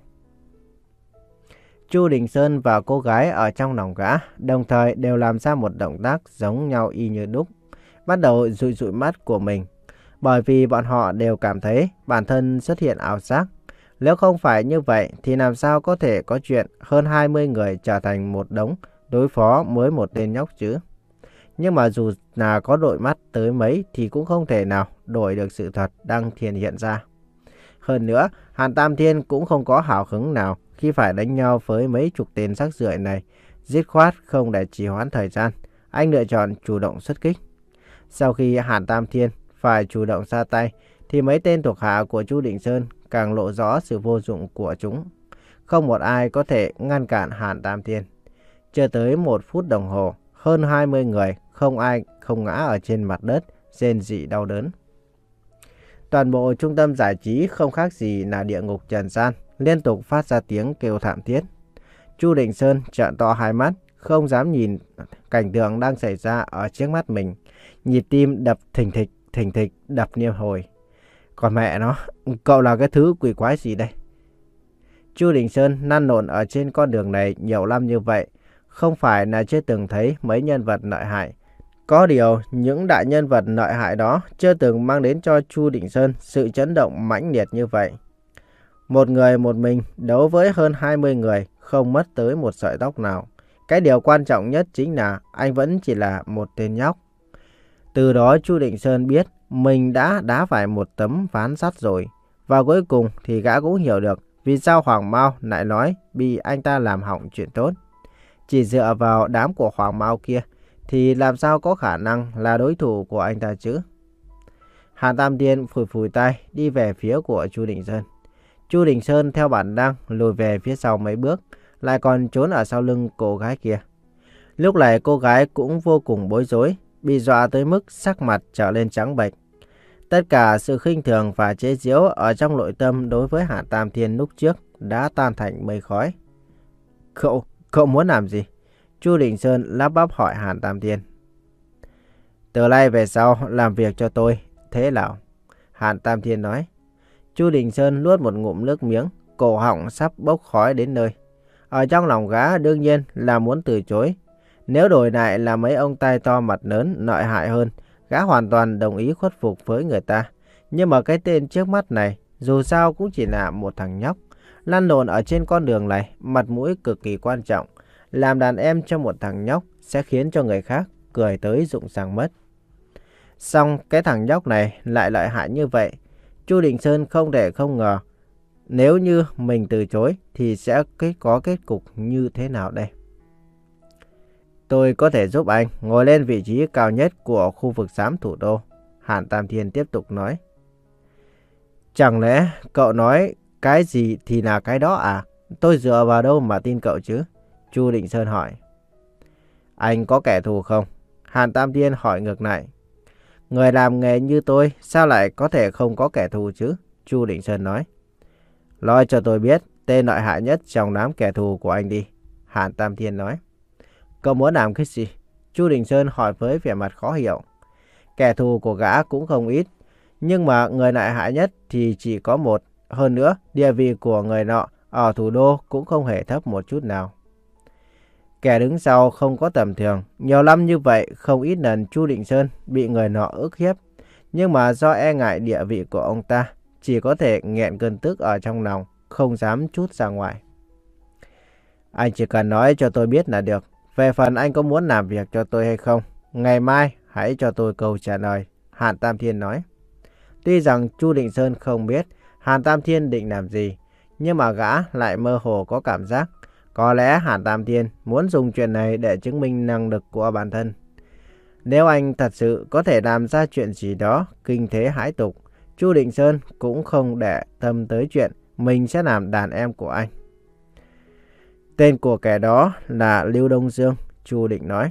Chu Định Sơn và cô gái ở trong lòng gã đồng thời đều làm ra một động tác giống nhau y như đúc, bắt đầu dụi dụi mắt của mình, bởi vì bọn họ đều cảm thấy bản thân xuất hiện ảo giác. Nếu không phải như vậy thì làm sao có thể có chuyện hơn hai mươi người trở thành một đống đối phó với một tên nhóc chứ? Nhưng mà dù là có đội mắt tới mấy thì cũng không thể nào đổi được sự thật đang hiện hiện ra. Hơn nữa, Hàn Tam Thiên cũng không có hào hứng nào khi phải đánh nhau với mấy chục tên rác rưởi này. Dứt khoát không để trì hoãn thời gian, anh lựa chọn chủ động xuất kích. Sau khi Hàn Tam Thiên phải chủ động ra tay, thì mấy tên thuộc hạ của Chu Định Sơn càng lộ rõ sự vô dụng của chúng. Không một ai có thể ngăn cản Hàn Tam Thiên. Chưa tới một phút đồng hồ, hơn hai mươi người, không ai không ngã ở trên mặt đất, rên rỉ đau đớn. Toàn bộ trung tâm giải trí không khác gì là địa ngục trần gian, liên tục phát ra tiếng kêu thảm thiết. Chu Định Sơn trợn to hai mắt, không dám nhìn cảnh tượng đang xảy ra ở trước mắt mình. Nhịp tim đập thình thịch, thình thịch, đập liên hồi. Còn mẹ nó, cậu là cái thứ quỷ quái gì đây? Chu Định Sơn lăn lộn ở trên con đường này nhiều năm như vậy, không phải là chưa từng thấy mấy nhân vật lợi hại. Có điều, những đại nhân vật lợi hại đó chưa từng mang đến cho Chu Định Sơn sự chấn động mãnh liệt như vậy. Một người một mình đấu với hơn hai mươi người, không mất tới một sợi tóc nào. Cái điều quan trọng nhất chính là anh vẫn chỉ là một tên nhóc. Từ đó Chu Định Sơn biết mình đã đá phải một tấm ván sắt rồi. Và cuối cùng thì gã cũng hiểu được vì sao Hoàng Mao lại nói bị anh ta làm hỏng chuyện tốt. Chỉ dựa vào đám của Hoàng Mao kia thì làm sao có khả năng là đối thủ của anh ta chứ? Hàn Tam Thiên phủi phủi tay đi về phía của Chu Định Sơn. Chu Định Sơn theo bản năng lùi về phía sau mấy bước, lại còn trốn ở sau lưng cô gái kia. Lúc này cô gái cũng vô cùng bối rối, bị dọa tới mức sắc mặt trở lên trắng bệch. Tất cả sự khinh thường và chế giễu ở trong nội tâm đối với Hàn Tam Thiên lúc trước đã tan thành mây khói. Cậu, cậu muốn làm gì? Chu Định Sơn lắp bắp hỏi Hàn Tam Thiên. Từ nay về sau làm việc cho tôi, thế nào? Hàn Tam Thiên nói. Chu Định Sơn nuốt một ngụm nước miếng, cổ họng sắp bốc khói đến nơi. Ở trong lòng gã đương nhiên là muốn từ chối. Nếu đổi lại là mấy ông tai to mặt lớn lợi hại hơn, gã hoàn toàn đồng ý khuất phục với người ta. Nhưng mà cái tên trước mắt này dù sao cũng chỉ là một thằng nhóc. Lăn lộn ở trên con đường này, mặt mũi cực kỳ quan trọng. Làm đàn em cho một thằng nhóc sẽ khiến cho người khác cười tới rụng răng mất. Xong cái thằng nhóc này lại lợi hại như vậy. Chu Định Sơn không thể không ngờ nếu như mình từ chối thì sẽ có kết cục như thế nào đây? Tôi có thể giúp anh ngồi lên vị trí cao nhất của khu vực xám thủ đô. Hàn Tam Thiên tiếp tục nói. Chẳng lẽ cậu nói cái gì thì là cái đó à? Tôi dựa vào đâu mà tin cậu chứ? Chu Định Sơn hỏi. Anh có kẻ thù không? Hàn Tam Thiên hỏi ngược lại. Người làm nghề như tôi sao lại có thể không có kẻ thù chứ? Chu Định Sơn nói. Nói cho tôi biết tên lợi hại nhất trong đám kẻ thù của anh đi. Hàn Tam Thiên nói. Cậu muốn làm cái gì? Chu Định Sơn hỏi với vẻ mặt khó hiểu. Kẻ thù của gã cũng không ít. Nhưng mà người lợi hại nhất thì chỉ có một. Hơn nữa, địa vị của người nọ ở thủ đô cũng không hề thấp một chút nào. Kẻ đứng sau không có tầm thường. Nhiều năm như vậy, không ít lần Chu Định Sơn bị người nọ ức hiếp. Nhưng mà do e ngại địa vị của ông ta, chỉ có thể nghẹn cơn tức ở trong lòng, không dám trút ra ngoài. Anh chỉ cần nói cho tôi biết là được. Về phần anh có muốn làm việc cho tôi hay không, ngày mai hãy cho tôi câu trả lời. Hàn Tam Thiên nói. Tuy rằng Chu Định Sơn không biết Hàn Tam Thiên định làm gì, nhưng mà gã lại mơ hồ có cảm giác có lẽ Hàn Tam Thiên muốn dùng chuyện này để chứng minh năng lực của bản thân. Nếu anh thật sự có thể làm ra chuyện gì đó kinh thế hãi tục, Chu Định Sơn cũng không để tâm tới chuyện mình sẽ làm đàn em của anh. Tên của kẻ đó là Lưu Đông Dương, Chu Định nói.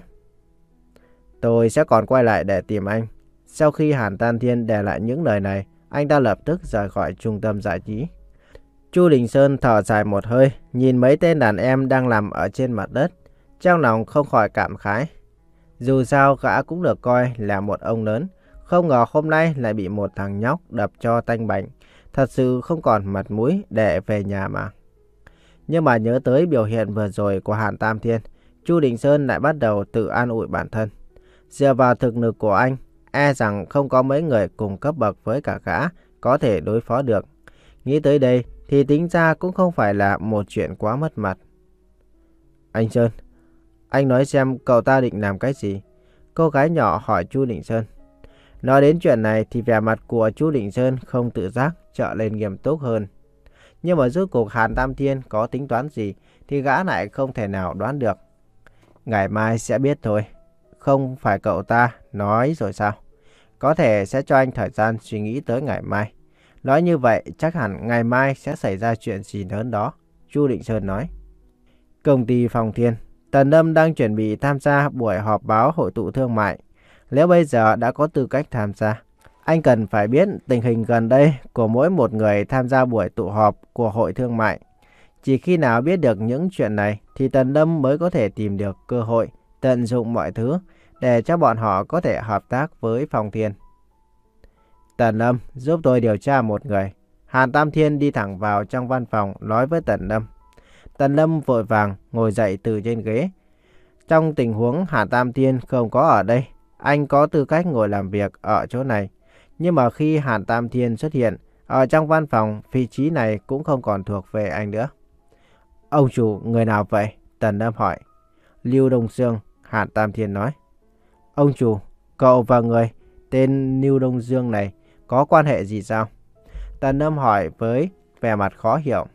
Tôi sẽ còn quay lại để tìm anh. Sau khi Hàn Tam Thiên để lại những lời này, anh ta lập tức rời khỏi trung tâm giải trí. Chu Định Sơn thở dài một hơi, nhìn mấy tên đàn em đang nằm ở trên mặt đất. Trong lòng không khỏi cảm khái. Dù sao gã cũng được coi là một ông lớn. Không ngờ hôm nay lại bị một thằng nhóc đập cho tanh bành. Thật sự không còn mặt mũi để về nhà mà. Nhưng mà nhớ tới biểu hiện vừa rồi của Hàn Tam Thiên, Chu Định Sơn lại bắt đầu tự an ủi bản thân. Dựa vào thực lực của anh, e rằng không có mấy người cùng cấp bậc với cả gã có thể đối phó được. Nghĩ tới đây thì tính ra cũng không phải là một chuyện quá mất mặt. Anh Sơn, anh nói xem cậu ta định làm cái gì? Cô gái nhỏ hỏi Chu Định Sơn. Nói đến chuyện này thì vẻ mặt của Chu Định Sơn không tự giác trở lên nghiêm túc hơn. Nhưng mà rốt cuộc Hàn Tam Thiên có tính toán gì thì gã lại không thể nào đoán được. Ngày mai sẽ biết thôi. Không phải cậu ta nói rồi sao? Có thể sẽ cho anh thời gian suy nghĩ tới ngày mai. Nói như vậy chắc hẳn ngày mai sẽ xảy ra chuyện gì lớn đó. Chu Định Sơn nói. Công ty Phong Thiên, Tần Lâm đang chuẩn bị tham gia buổi họp báo hội tụ thương mại. Nếu bây giờ đã có tư cách tham gia, anh cần phải biết tình hình gần đây của mỗi một người tham gia buổi tụ họp của hội thương mại. Chỉ khi nào biết được những chuyện này thì Tần Lâm mới có thể tìm được cơ hội tận dụng mọi thứ để cho bọn họ có thể hợp tác với Phong Thiên. Tần Lâm giúp tôi điều tra một người. Hàn Tam Thiên đi thẳng vào trong văn phòng nói với Tần Lâm. Tần Lâm vội vàng ngồi dậy từ trên ghế. Trong tình huống Hàn Tam Thiên không có ở đây, anh có tư cách ngồi làm việc ở chỗ này. Nhưng mà khi Hàn Tam Thiên xuất hiện, ở trong văn phòng, vị trí này cũng không còn thuộc về anh nữa. Ông chủ người nào vậy? Tần Lâm hỏi. Lưu Đông Dương, Hàn Tam Thiên nói. Ông chủ, cậu và người tên Lưu Đông Dương này có quan hệ gì sao? Tần Lâm hỏi với vẻ mặt khó hiểu.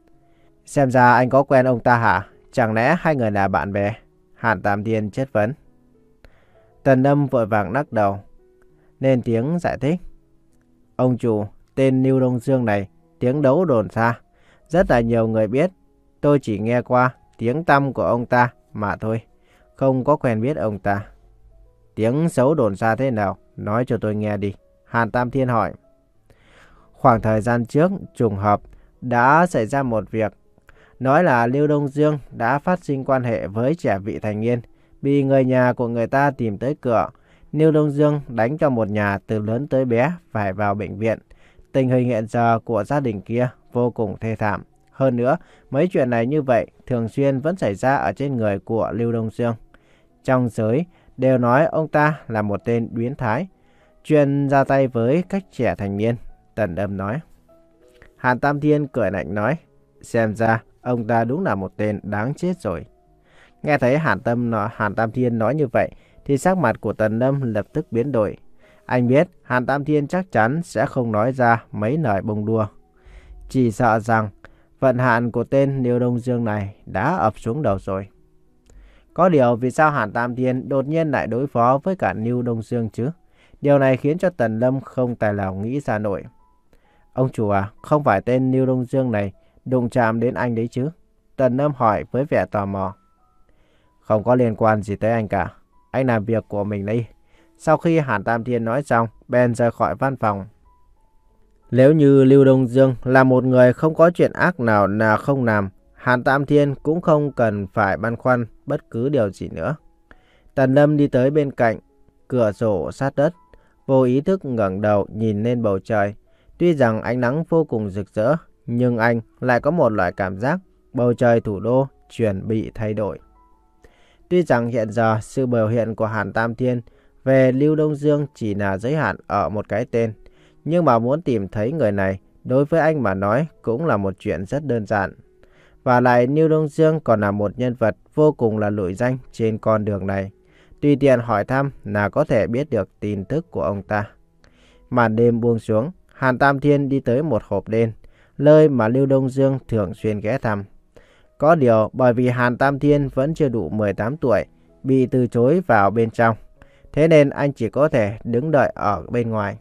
Xem ra anh có quen ông ta hả? Chẳng lẽ hai người là bạn bè? Hàn Tam Thiên chất vấn. Tần Lâm vội vàng lắc đầu, lên tiếng giải thích. Ông chủ, tên Lưu Đông Dương này tiếng đấu đồn xa, rất là nhiều người biết. Tôi chỉ nghe qua tiếng tăm của ông ta mà thôi, không có quen biết ông ta. Tiếng xấu đồn xa thế nào? Nói cho tôi nghe đi. Hàn Tam Thiên hỏi. Khoảng thời gian trước, trùng hợp, đã xảy ra một việc. Nói là Lưu Đông Dương đã phát sinh quan hệ với trẻ vị thành niên, bị người nhà của người ta tìm tới cửa. Lưu Đông Dương đánh cho một nhà từ lớn tới bé phải vào bệnh viện. Tình hình hiện giờ của gia đình kia vô cùng thê thảm. Hơn nữa, mấy chuyện này như vậy thường xuyên vẫn xảy ra ở trên người của Lưu Đông Dương. Trong giới đều nói ông ta là một tên biến thái, chuyên ra tay với các trẻ thành niên. Tần Lâm nói. Hàn Tam Thiên cười lạnh nói. Xem ra ông ta đúng là một tên đáng chết rồi. Nghe thấy Hàn, Tâm nói, Hàn Tam Thiên nói như vậy thì sắc mặt của Tần Lâm lập tức biến đổi. Anh biết Hàn Tam Thiên chắc chắn sẽ không nói ra mấy lời bông đùa. Chỉ sợ rằng vận hạn của tên Lưu Đông Dương này đã ập xuống đầu rồi. Có điều vì sao Hàn Tam Thiên đột nhiên lại đối phó với cả Lưu Đông Dương chứ? Điều này khiến cho Tần Lâm không tài nào nghĩ ra nổi. Ông chủ à, không phải tên Lưu Đông Dương này đụng chạm đến anh đấy chứ? Tần Lâm hỏi với vẻ tò mò. Không có liên quan gì tới anh cả. Anh làm việc của mình đi. Sau khi Hàn Tam Thiên nói xong, Ben rời khỏi văn phòng. Nếu như Lưu Đông Dương là một người không có chuyện ác nào là không làm, Hàn Tam Thiên cũng không cần phải băn khoăn bất cứ điều gì nữa. Tần Lâm đi tới bên cạnh cửa sổ sát đất, vô ý thức ngẩng đầu nhìn lên bầu trời. Tuy rằng ánh nắng vô cùng rực rỡ, nhưng anh lại có một loại cảm giác bầu trời thủ đô chuẩn bị thay đổi. Tuy rằng hiện giờ sự biểu hiện của Hàn Tam Thiên về Lưu Đông Dương chỉ là giới hạn ở một cái tên, nhưng mà muốn tìm thấy người này đối với anh mà nói cũng là một chuyện rất đơn giản. Và lại Lưu Đông Dương còn là một nhân vật vô cùng là nổi danh trên con đường này. Tùy tiện hỏi thăm là có thể biết được tin tức của ông ta. Màn đêm buông xuống, Hàn Tam Thiên đi tới một hộp đêm, nơi mà Lưu Đông Dương thường xuyên ghé thăm. Có điều bởi vì Hàn Tam Thiên vẫn chưa đủ mười tám tuổi, bị từ chối vào bên trong. Thế nên anh chỉ có thể đứng đợi ở bên ngoài.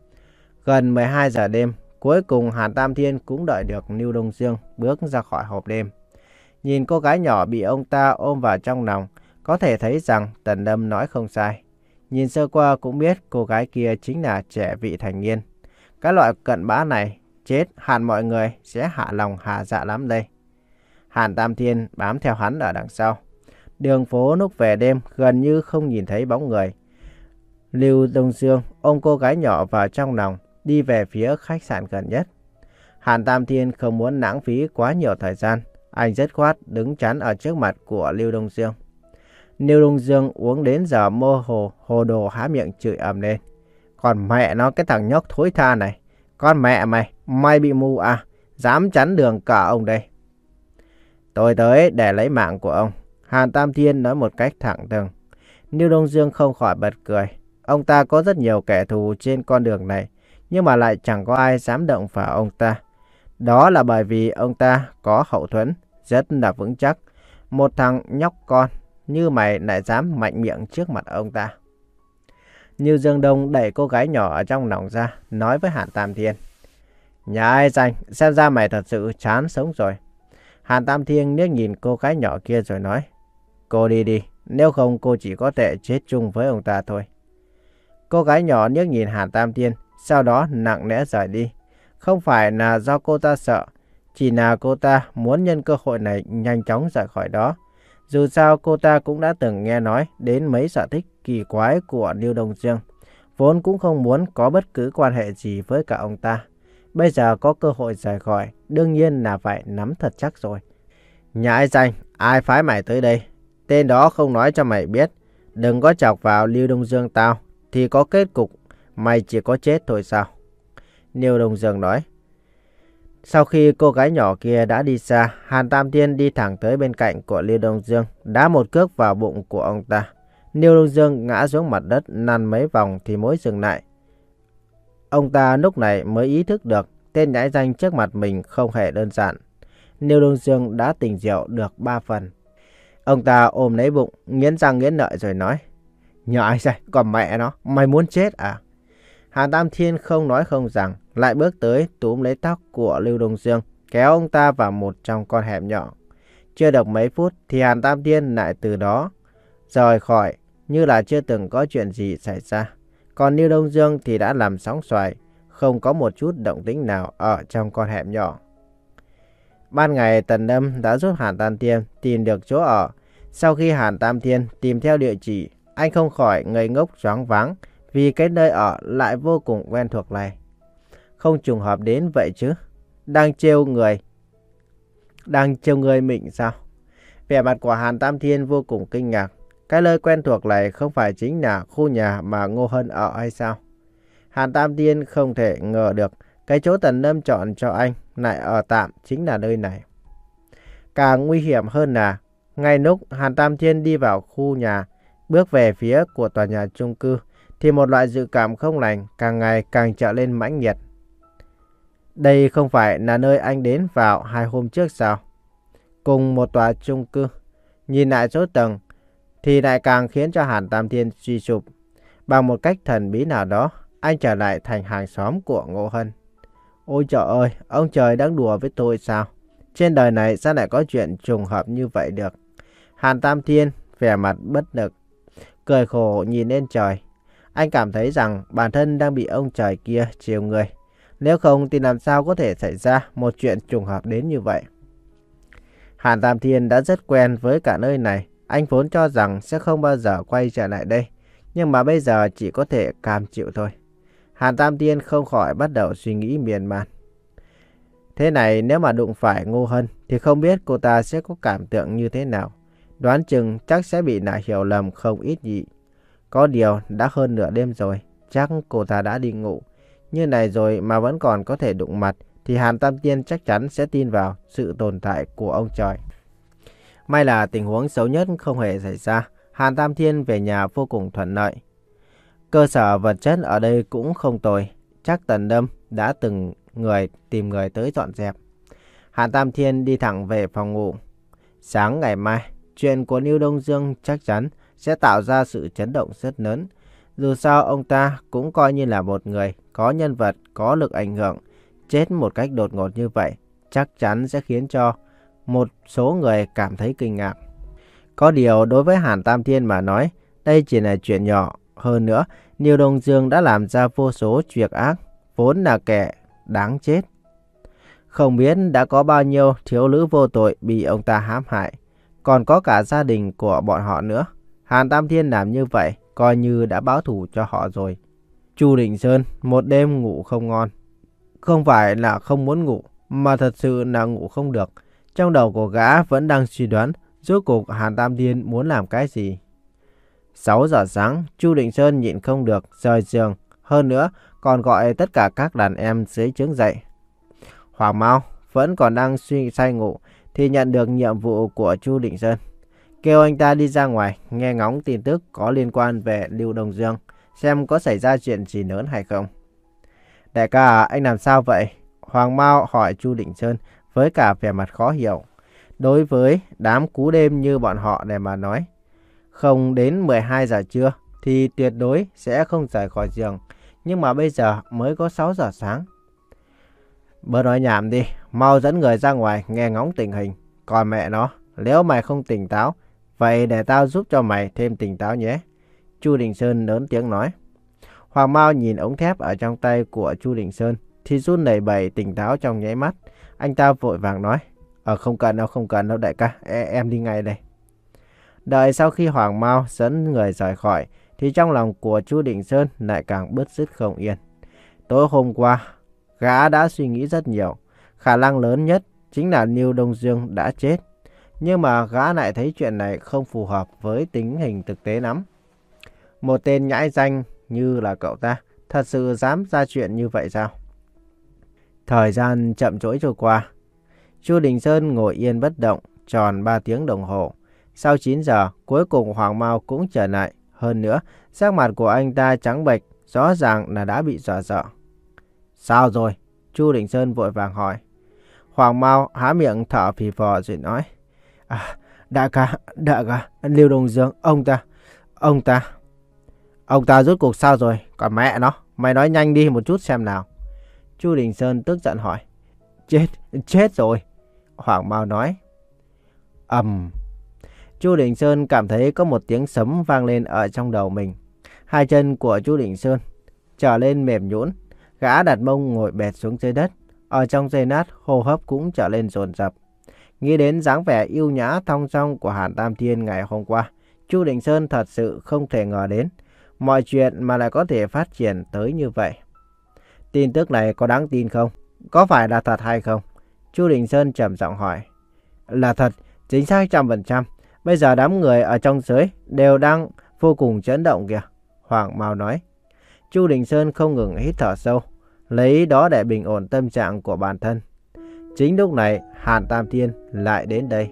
Gần mười hai giờ đêm, cuối cùng Hàn Tam Thiên cũng đợi được Lưu Đông Dương bước ra khỏi hộp đêm. Nhìn cô gái nhỏ bị ông ta ôm vào trong lòng, có thể thấy rằng Tần Lâm nói không sai. Nhìn sơ qua cũng biết cô gái kia chính là trẻ vị thành niên. Cái loại cận bã này, chết hẳn mọi người sẽ hạ lòng hạ dạ lắm đây. Hàn Tam Thiên bám theo hắn ở đằng sau. Đường phố lúc về đêm gần như không nhìn thấy bóng người. Lưu Đông Dương ôm cô gái nhỏ vào trong lòng, đi về phía khách sạn gần nhất. Hàn Tam Thiên không muốn lãng phí quá nhiều thời gian. Anh dứt khoát đứng chắn ở trước mặt của Lưu Đông Dương. Lưu Đông Dương uống đến giờ mơ hồ, hồ đồ há miệng chửi ầm lên. Còn mẹ nó, cái thằng nhóc thối tha này. Con mẹ mày, mày bị mù à? Dám chắn đường cả ông đây. Tôi tới để lấy mạng của ông. Hàn Tam Thiên nói một cách thẳng thừng. Lưu Đông Dương không khỏi bật cười. Ông ta có rất nhiều kẻ thù trên con đường này, nhưng mà lại chẳng có ai dám động vào ông ta. Đó là bởi vì ông ta có hậu thuẫn rất là vững chắc. Một thằng nhóc con như mày lại dám mạnh miệng trước mặt ông ta. Lưu Dương Đông đẩy cô gái nhỏ ở trong lòng ra, nói với Hàn Tam Thiên. Nhà ai danh, xem ra mày thật sự chán sống rồi. Hàn Tam Thiên liếc nhìn cô gái nhỏ kia rồi nói. Cô đi đi, nếu không cô chỉ có thể chết chung với ông ta thôi. Cô gái nhỏ liếc nhìn Hàn Tam Thiên, sau đó nặng nẽ rời đi. Không phải là do cô ta sợ, chỉ là cô ta muốn nhân cơ hội này nhanh chóng rời khỏi đó. Dù sao cô ta cũng đã từng nghe nói đến mấy sở thích kỳ quái của Lưu Đông Dương, vốn cũng không muốn có bất cứ quan hệ gì với cả ông ta. Bây giờ có cơ hội rời khỏi, đương nhiên là phải nắm thật chắc rồi. Nhà ai danh, ai phái mày tới đây? Tên đó không nói cho mày biết. Đừng có chọc vào Lưu Đông Dương tao, thì có kết cục mày chỉ có chết thôi sao? Lưu Đông Dương nói. Sau khi cô gái nhỏ kia đã đi xa, Hàn Tam Thiên đi thẳng tới bên cạnh của Lưu Đông Dương, đá một cước vào bụng của ông ta. Lưu Đông Dương ngã xuống mặt đất lăn mấy vòng thì mới dừng lại. Ông ta lúc này mới ý thức được tên nhãi danh trước mặt mình không hề đơn giản. Lưu Đông Dương đã tỉnh rượu được ba phần. Ông ta ôm lấy bụng, nghiến răng nghiến lợi rồi nói: Nhãi danh, còn mẹ nó, mày muốn chết à? Hàn Tam Thiên không nói không rằng, lại bước tới túm lấy tóc của Lưu Đông Dương, kéo ông ta vào một trong con hẻm nhỏ. Chưa được mấy phút thì Hàn Tam Thiên lại từ đó rời khỏi như là chưa từng có chuyện gì xảy ra. Còn Lưu Đông Dương thì đã làm sóng xoài, không có một chút động tĩnh nào ở trong con hẻm nhỏ. Ban ngày Tần Lâm đã giúp Hàn Tam Thiên tìm được chỗ ở. Sau khi Hàn Tam Thiên tìm theo địa chỉ, anh không khỏi ngây ngốc choáng váng vì cái nơi ở lại vô cùng quen thuộc này. Không trùng hợp đến vậy chứ? Đang trêu người. Đang trêu người mình sao? Vẻ mặt của Hàn Tam Thiên vô cùng kinh ngạc. Cái nơi quen thuộc này không phải chính là khu nhà mà Ngô Hân ở hay sao? Hàn Tam Thiên không thể ngờ được cái chỗ Tần Lâm chọn cho anh lại ở tạm chính là nơi này. Càng nguy hiểm hơn là ngay lúc Hàn Tam Thiên đi vào khu nhà, bước về phía của tòa nhà chung cư, thì một loại dự cảm không lành càng ngày càng trở lên mãnh liệt. Đây không phải là nơi anh đến vào hai hôm trước sao? Cùng một tòa chung cư, nhìn lại số tầng thì lại càng khiến cho Hàn Tam Thiên suy sụp. Bằng một cách thần bí nào đó, anh trở lại thành hàng xóm của Ngô Hân. Ôi trời ơi, ông trời đang đùa với tôi sao? Trên đời này sao lại có chuyện trùng hợp như vậy được? Hàn Tam Thiên vẻ mặt bất lực, cười khổ nhìn lên trời. Anh cảm thấy rằng bản thân đang bị ông trời kia trêu người. Nếu không thì làm sao có thể xảy ra một chuyện trùng hợp đến như vậy? Hàn Tam Thiên đã rất quen với cả nơi này. Anh vốn cho rằng sẽ không bao giờ quay trở lại đây. Nhưng mà bây giờ chỉ có thể cam chịu thôi. Hàn Tam Thiên không khỏi bắt đầu suy nghĩ miên man. Thế này nếu mà đụng phải Ngô Hân thì không biết cô ta sẽ có cảm tưởng như thế nào. Đoán chừng chắc sẽ bị nại hiểu lầm không ít gì. Có điều đã hơn nửa đêm rồi, chắc cô ta đã đi ngủ. Như này rồi mà vẫn còn có thể đụng mặt thì Hàn Tam Thiên chắc chắn sẽ tin vào sự tồn tại của ông trời. May là tình huống xấu nhất không hề xảy ra. Hàn Tam Thiên về nhà vô cùng thuận lợi. Cơ sở vật chất ở đây cũng không tồi. Chắc Tần Lâm đã từng người tìm người tới dọn dẹp. Hàn Tam Thiên đi thẳng về phòng ngủ. Sáng ngày mai, chuyện của Lưu Đông Dương chắc chắn sẽ tạo ra sự chấn động rất lớn. Dù sao ông ta cũng coi như là một người có nhân vật, có lực ảnh hưởng. Chết một cách đột ngột như vậy chắc chắn sẽ khiến cho một số người cảm thấy kinh ngạc. Có điều đối với Hàn Tam Thiên mà nói, đây chỉ là chuyện nhỏ. Hơn nữa, Lưu Đông Dương đã làm ra vô số việc ác, vốn là kẻ đáng chết. Không biết đã có bao nhiêu thiếu nữ vô tội bị ông ta hãm hại, còn có cả gia đình của bọn họ nữa. Hàn Tam Thiên làm như vậy, coi như đã báo thù cho họ rồi. Chu Đình Sơn một đêm ngủ không ngon. Không phải là không muốn ngủ, mà thật sự là ngủ không được. Trong đầu của gã vẫn đang suy đoán rốt cuộc Hàn Tam Thiên muốn làm cái gì. sáu giờ sáng, Chu Đình Sơn nhịn không được rời giường. Hơn nữa, còn gọi tất cả các đàn em dưới trướng dậy. Hoàng Mao vẫn còn đang suy say ngủ thì nhận được nhiệm vụ của Chu Đình Sơn. Kêu anh ta đi ra ngoài nghe ngóng tin tức có liên quan về Lưu Đông Dương, xem có xảy ra chuyện gì lớn hay không. Đại ca à, anh làm sao vậy? Hoàng Mao hỏi Chu Đình Sơn với cả vẻ mặt khó hiểu. Đối với đám cú đêm như bọn họ để mà nói, không đến mười hai giờ trưa thì tuyệt đối sẽ không rời khỏi giường. Nhưng mà bây giờ mới có sáu giờ sáng. Bớt nói nhảm đi, mau dẫn người ra ngoài nghe ngóng tình hình. Còn mẹ nó, nếu mày không tỉnh táo, vậy để tao giúp cho mày thêm tỉnh táo nhé. Chu Đình Sơn lớn tiếng nói. Hoàng Mao nhìn ống thép ở trong tay của Chu Đình Sơn thì run lẩy bẩy tỉnh táo trong nháy mắt. Anh ta vội vàng nói, Ờ không cần đâu, không cần đâu đại ca, e, em đi ngay đây. Đợi sau khi Hoàng Mao dẫn người rời khỏi thì trong lòng của Chu Đình Sơn lại càng bứt rứt không yên. Tối hôm qua, gã đã suy nghĩ rất nhiều. Khả năng lớn nhất chính là Lưu Đông Dương đã chết. Nhưng mà gã lại thấy chuyện này không phù hợp với tình hình thực tế lắm. Một tên nhãi danh như là cậu ta thật sự dám ra chuyện như vậy sao? Thời gian chậm trỗi trôi qua. Chu Đình Sơn ngồi yên bất động tròn ba tiếng đồng hồ. Sau chín giờ, cuối cùng Hoàng Mao cũng trở lại. Hơn nữa, sắc mặt của anh ta trắng bệch, rõ ràng là đã bị dọa sợ. Sao rồi? Chu Đình Sơn vội vàng hỏi. Hoàng Mao há miệng thở phì phò rồi nói. À, đại ca, đại ca, Lưu Đông Dương, ông ta, ông ta. Ông ta rốt cuộc sao rồi? Còn mẹ nó, mày nói nhanh đi một chút xem nào. Chu Đình Sơn tức giận hỏi. Chết, chết rồi. Hoàng Mao nói. Ầm. Um. Chu Đình Sơn cảm thấy có một tiếng sấm vang lên ở trong đầu mình. Hai chân của Chu Đình Sơn trở lên mềm nhũn, gã đặt mông ngồi bệt xuống dưới đất. Ở trong giây lát, hô hấp cũng trở lên dồn dập. Nghĩ đến dáng vẻ yêu nhã thong dong của Hàn Tam Thiên ngày hôm qua, Chu Đình Sơn thật sự không thể ngờ đến mọi chuyện mà lại có thể phát triển tới như vậy. Tin tức này có đáng tin không? Có phải là thật hay không? Chu Đình Sơn trầm giọng hỏi. Là thật, chính xác trăm phần trăm. Bây giờ đám người ở trong giới đều đang vô cùng chấn động kìa. Hoàng Mao nói. Chu Đình Sơn không ngừng hít thở sâu, lấy đó để bình ổn tâm trạng của bản thân. Chính lúc này, Hàn Tam Thiên lại đến đây.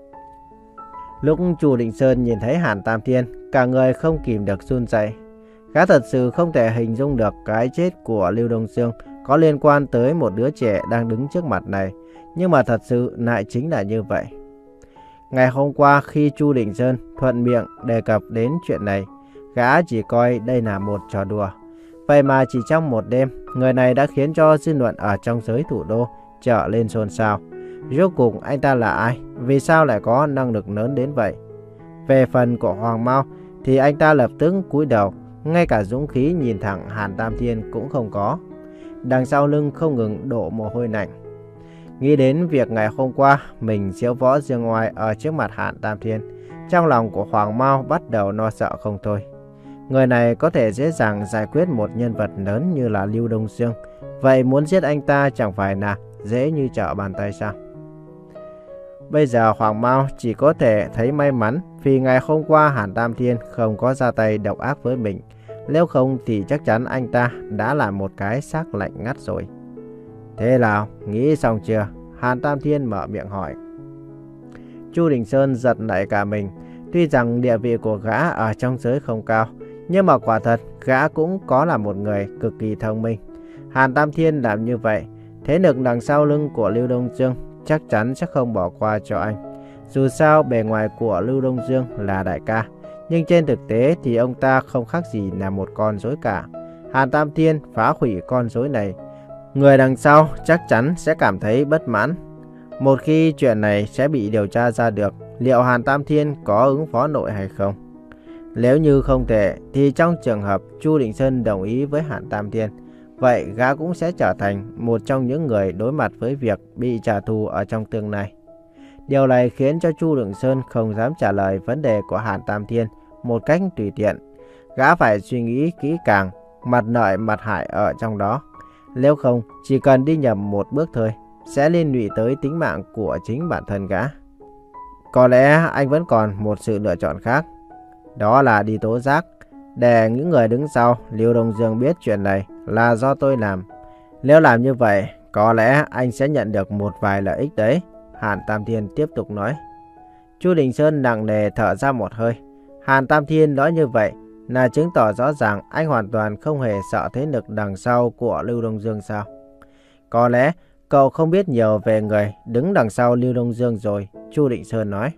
Lúc Chu Đình Sơn nhìn thấy Hàn Tam Thiên, cả người không kìm được run rẩy. Gã thật sự không thể hình dung được cái chết của Lưu Đông Dương có liên quan tới một đứa trẻ đang đứng trước mặt này. Nhưng mà thật sự lại chính là như vậy. Ngày hôm qua khi Chu Đình Sơn thuận miệng đề cập đến chuyện này, gã chỉ coi đây là một trò đùa. Vậy mà chỉ trong một đêm, người này đã khiến cho dư luận ở trong giới thủ đô trở lên xôn xao. Rốt cuộc anh ta là ai? Vì sao lại có năng lực lớn đến vậy? Về phần của Hoàng Mao thì anh ta lập tức cúi đầu, ngay cả dũng khí nhìn thẳng Hàn Tam Thiên cũng không có. Đằng sau lưng không ngừng đổ mồ hôi lạnh. Nghĩ đến việc ngày hôm qua mình diễu võ dương oai ở trước mặt Hàn Tam Thiên, trong lòng của Hoàng Mao bắt đầu lo sợ không thôi. Người này có thể dễ dàng giải quyết một nhân vật lớn như là Lưu Đông Dương. Vậy muốn giết anh ta chẳng phải là dễ như trở bàn tay sao? Bây giờ Hoàng Mao chỉ có thể thấy may mắn vì ngày hôm qua Hàn Tam Thiên không có ra tay độc ác với mình. Nếu không thì chắc chắn anh ta đã là một cái xác lạnh ngắt rồi. Thế nào, nghĩ xong chưa? Hàn Tam Thiên mở miệng hỏi. Chu Đình Sơn giật nảy cả mình. Tuy rằng địa vị của gã ở trong giới không cao, nhưng mà quả thật gã cũng có là một người cực kỳ thông minh. Hàn Tam Thiên làm như vậy, thế lực đằng sau lưng của Lưu Đông Dương chắc chắn sẽ không bỏ qua cho anh. Dù sao bề ngoài của Lưu Đông Dương là đại ca, nhưng trên thực tế thì ông ta không khác gì là một con rối cả. Hàn Tam Thiên phá hủy con rối này, người đằng sau chắc chắn sẽ cảm thấy bất mãn. Một khi chuyện này sẽ bị điều tra ra được, liệu Hàn Tam Thiên có ứng phó nổi hay không? Nếu như không thể, thì trong trường hợp Chu Đình Sơn đồng ý với Hàn Tam Thiên, vậy gã cũng sẽ trở thành một trong những người đối mặt với việc bị trả thù ở trong tương lai. Điều này khiến cho Chu Đình Sơn không dám trả lời vấn đề của Hàn Tam Thiên một cách tùy tiện. Gã phải suy nghĩ kỹ càng, mặt lợi mặt hại ở trong đó. Nếu không, chỉ cần đi nhầm một bước thôi, sẽ liên lụy tới tính mạng của chính bản thân gã. Có lẽ anh vẫn còn một sự lựa chọn khác. Đó là đi tố giác, để những người đứng sau Lưu Đông Dương biết chuyện này là do tôi làm. Nếu làm như vậy, có lẽ anh sẽ nhận được một vài lợi ích đấy. Hàn Tam Thiên tiếp tục nói. Chu Đình Sơn nặng nề thở ra một hơi. Hàn Tam Thiên nói như vậy là chứng tỏ rõ ràng anh hoàn toàn không hề sợ thế lực đằng sau của Lưu Đông Dương sao? Có lẽ cậu không biết nhiều về người đứng đằng sau Lưu Đông Dương rồi, Chu Đình Sơn nói.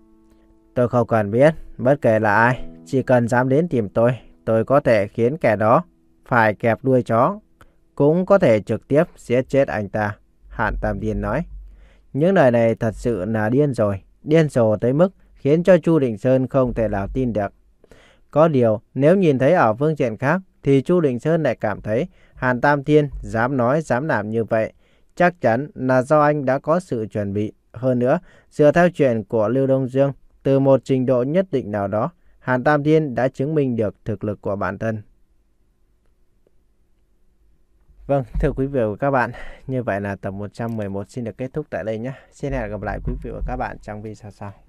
Tôi không cần biết, bất kể là ai, chỉ cần dám đến tìm tôi, tôi có thể khiến kẻ đó phải kẹp đuôi chó, cũng có thể trực tiếp giết chết anh ta, Hàn Tam Thiên nói. Những lời này thật sự là điên rồi, điên rồ tới mức khiến cho Chu Đình Sơn không thể nào tin được. Có điều, nếu nhìn thấy ở phương diện khác, thì Chu Đình Sơn lại cảm thấy Hàn Tam Thiên dám nói dám làm như vậy, chắc chắn là do anh đã có sự chuẩn bị. Hơn nữa, dựa theo chuyện của Lưu Đông Dương, từ một trình độ nhất định nào đó, Hàn Tam Thiên đã chứng minh được thực lực của bản thân. Vâng, thưa quý vị và các bạn, như vậy là tập một trăm mười một xin được kết thúc tại đây nhé. Xin hẹn gặp lại quý vị và các bạn trong video sau.